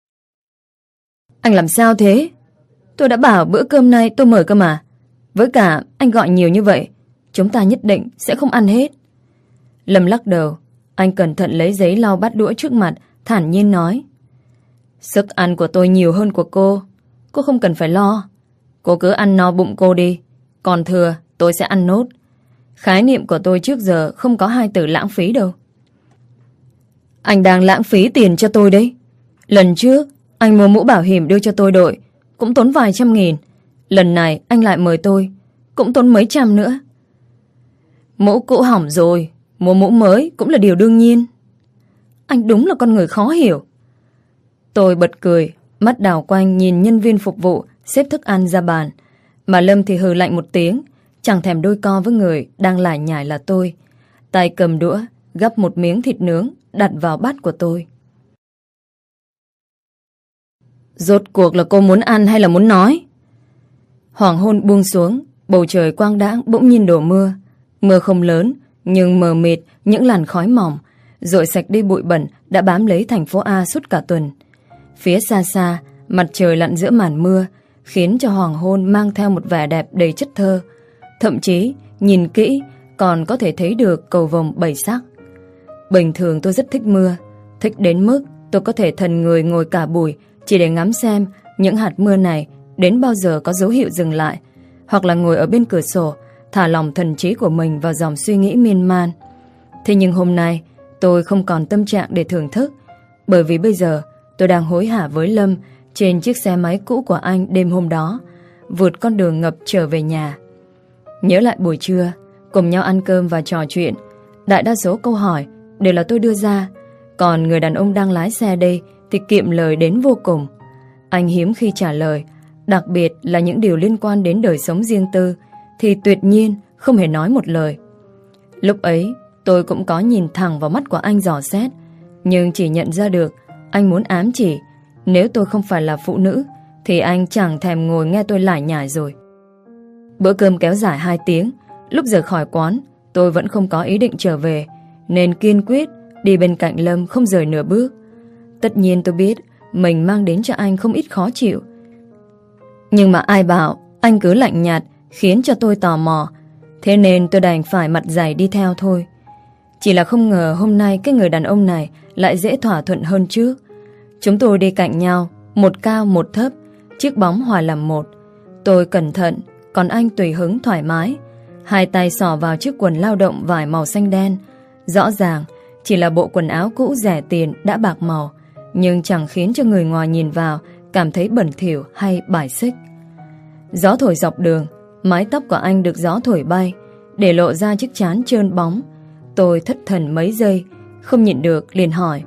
Anh làm sao thế? Tôi đã bảo bữa cơm nay tôi mời cơ mà. Với cả anh gọi nhiều như vậy, chúng ta nhất định sẽ không ăn hết. Lâm lắc đầu. Anh cẩn thận lấy giấy lau bát đũa trước mặt, thản nhiên nói: sức ăn của tôi nhiều hơn của cô. Cô không cần phải lo. Cô cứ ăn no bụng cô đi, còn thừa tôi sẽ ăn nốt. Khái niệm của tôi trước giờ không có hai từ lãng phí đâu. Anh đang lãng phí tiền cho tôi đấy. Lần trước anh mua mũ bảo hiểm đưa cho tôi đội, cũng tốn vài trăm nghìn. Lần này anh lại mời tôi, cũng tốn mấy trăm nữa. Mũ cũ hỏng rồi, mua mũ mới cũng là điều đương nhiên. Anh đúng là con người khó hiểu. Tôi bật cười, mắt đảo quanh nhìn nhân viên phục vụ xếp thức ăn ra bàn. Mà Lâm thì hừ lạnh một tiếng, chẳng thèm đôi co với người đang lải nhải là tôi. Tay cầm đũa, gắp một miếng thịt nướng đặt vào bát của tôi. Rốt cuộc là cô muốn ăn hay là muốn nói? Hoàng hôn buông xuống, bầu trời quang đãng bỗng nhiên đổ mưa. Mưa không lớn, nhưng mờ mịt những làn khói mỏng, rội sạch đi bụi bẩn đã bám lấy thành phố A suốt cả tuần. Phía xa xa, mặt trời lặn giữa màn mưa, khiến cho hoàng hôn mang theo một vẻ đẹp đầy chất thơ. Thậm chí, nhìn kỹ, còn có thể thấy được cầu vồng bảy sắc. Bình thường tôi rất thích mưa, thích đến mức tôi có thể thần người ngồi cả buổi chỉ để ngắm xem những hạt mưa này đến bao giờ có dấu hiệu dừng lại, hoặc là ngồi ở bên cửa sổ thả lòng thần trí của mình vào dòng suy nghĩ miên man. Thế nhưng hôm nay tôi không còn tâm trạng để thưởng thức, bởi vì bây giờ tôi đang hối hả với Lâm trên chiếc xe máy cũ của anh đêm hôm đó, vượt con đường ngập trở về nhà. Nhớ lại buổi trưa cùng nhau ăn cơm và trò chuyện, đại đa số câu hỏi đều là tôi đưa ra, còn người đàn ông đang lái xe đây thì kiệm lời đến vô cùng. Anh hiếm khi trả lời, đặc biệt là những điều liên quan đến đời sống riêng tư thì tuyệt nhiên không hề nói một lời. Lúc ấy tôi cũng có nhìn thẳng vào mắt của anh dò xét, nhưng chỉ nhận ra được anh muốn ám chỉ nếu tôi không phải là phụ nữ thì anh chẳng thèm ngồi nghe tôi lải nhải rồi. Bữa cơm kéo dài hai tiếng. Lúc rời khỏi quán, tôi vẫn không có ý định trở về, nên kiên quyết đi bên cạnh Lâm không rời nửa bước. Tất nhiên tôi biết mình mang đến cho anh không ít khó chịu, nhưng mà ai bảo anh cứ lạnh nhạt khiến cho tôi tò mò, thế nên tôi đành phải mặt dày đi theo thôi. Chỉ là không ngờ hôm nay cái người đàn ông này lại dễ thỏa thuận hơn trước. Chúng tôi đi cạnh nhau, một cao một thấp, chiếc bóng hòa làm một. Tôi cẩn thận, còn anh tùy hứng thoải mái. Hai tay xỏ vào chiếc quần lao động vải màu xanh đen. Rõ ràng chỉ là bộ quần áo cũ rẻ tiền đã bạc màu, nhưng chẳng khiến cho người ngoài nhìn vào cảm thấy bẩn thỉu hay bài xích. Gió thổi dọc đường, mái tóc của anh được gió thổi bay, để lộ ra chiếc trán trơn bóng. Tôi thất thần mấy giây, không nhịn được liền hỏi: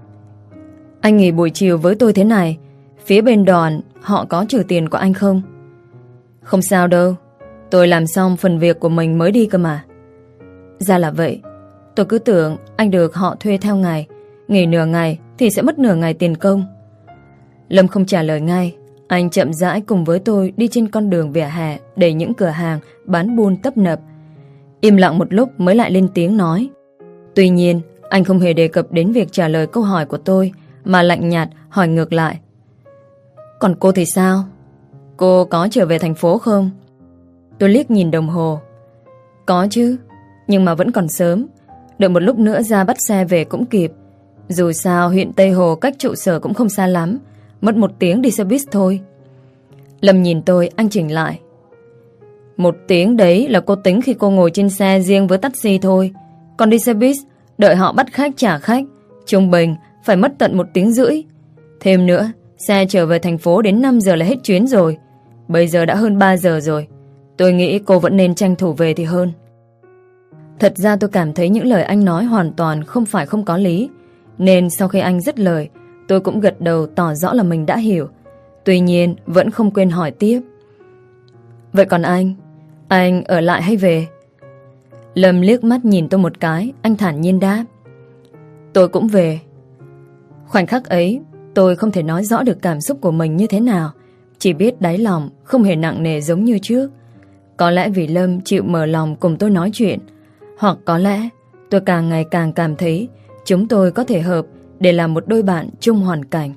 anh nghỉ buổi chiều với tôi thế này, phía bên đoàn họ có trừ tiền của anh không? Không sao đâu, tôi làm xong phần việc của mình mới đi cơ mà. Ra là vậy. Tôi cứ tưởng anh được họ thuê theo ngày, nghỉ nửa ngày thì sẽ mất nửa ngày tiền công. Lâm không trả lời ngay. Anh chậm rãi cùng với tôi đi trên con đường vỉa hè đầy những cửa hàng bán buôn tấp nập. Im lặng một lúc mới lại lên tiếng nói. Tuy nhiên anh không hề đề cập đến việc trả lời câu hỏi của tôi, mà lạnh nhạt hỏi ngược lại: còn cô thì sao? Cô có trở về thành phố không? Tôi liếc nhìn đồng hồ. Có chứ, nhưng mà vẫn còn sớm, đợi một lúc nữa ra bắt xe về cũng kịp. Dù sao huyện Tây Hồ cách trụ sở cũng không xa lắm, mất một tiếng đi xe buýt thôi. Lâm nhìn tôi, anh chỉnh lại: Một tiếng đấy là cô tính khi cô ngồi trên xe riêng với taxi thôi. Còn đi xe buýt, đợi họ bắt khách trả khách, trung bình phải mất tận một tiếng rưỡi. Thêm nữa, xe trở về thành phố đến năm giờ là hết chuyến rồi. Bây giờ đã hơn ba giờ rồi. Tôi nghĩ cô vẫn nên tranh thủ về thì hơn. Thật ra tôi cảm thấy những lời anh nói hoàn toàn không phải không có lý, nên sau khi anh dứt lời, tôi cũng gật đầu tỏ rõ là mình đã hiểu. Tuy nhiên vẫn không quên hỏi tiếp: Vậy còn anh? Anh ở lại hay về? Lâm liếc mắt nhìn tôi một cái, anh thản nhiên đáp: Tôi cũng về. Khoảnh khắc ấy, tôi không thể nói rõ được cảm xúc của mình như thế nào, chỉ biết đáy lòng không hề nặng nề giống như trước. Có lẽ vì Lâm chịu mở lòng cùng tôi nói chuyện, hoặc có lẽ tôi càng ngày càng cảm thấy chúng tôi có thể hợp để làm một đôi bạn chung hoàn cảnh.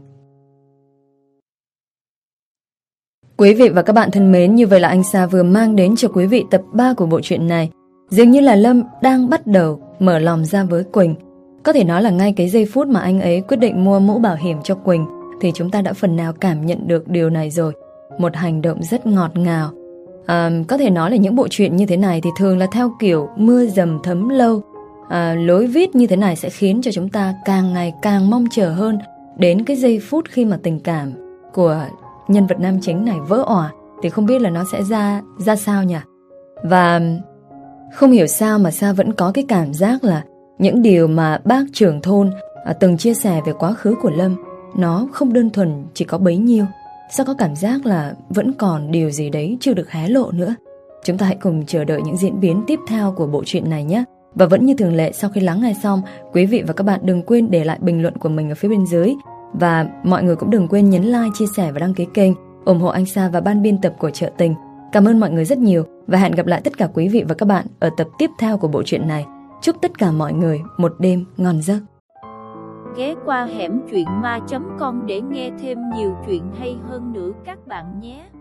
Quý vị và các bạn thân mến, như vậy là anh Sa vừa mang đến cho quý vị tập ba của bộ truyện này. Dường như là Lâm đang bắt đầu mở lòng ra với Quỳnh. Có thể nói là ngay cái giây phút mà anh ấy quyết định mua mũ bảo hiểm cho Quỳnh thì chúng ta đã phần nào cảm nhận được điều này rồi. Một hành động rất ngọt ngào. à, Có thể nói là những bộ truyện như thế này thì thường là theo kiểu mưa dầm thấm lâu. à, Lối viết như thế này sẽ khiến cho chúng ta càng ngày càng mong chờ hơn đến cái giây phút khi mà tình cảm của nhân vật nam chính này vỡ òa. Thì không biết là nó sẽ ra ra sao nhỉ. Và không hiểu sao mà Sa vẫn có cái cảm giác là những điều mà bác trưởng thôn à, từng chia sẻ về quá khứ của Lâm, nó không đơn thuần chỉ có bấy nhiêu. Sao có cảm giác là vẫn còn điều gì đấy chưa được hé lộ nữa. Chúng ta hãy cùng chờ đợi những diễn biến tiếp theo của bộ truyện này nhé. Và vẫn như thường lệ, sau khi lắng nghe xong, quý vị và các bạn đừng quên để lại bình luận của mình ở phía bên dưới. Và mọi người cũng đừng quên nhấn like, chia sẻ và đăng ký kênh, ủng hộ anh Sa và ban biên tập của Chợ Tình. Cảm ơn mọi người rất nhiều và hẹn gặp lại tất cả quý vị và các bạn ở tập tiếp theo của bộ truyện này. Chúc tất cả mọi người một đêm ngon giấc. Ghé qua hẻm truyện ma chấm com để nghe thêm nhiều chuyện hay hơn nữa các bạn nhé.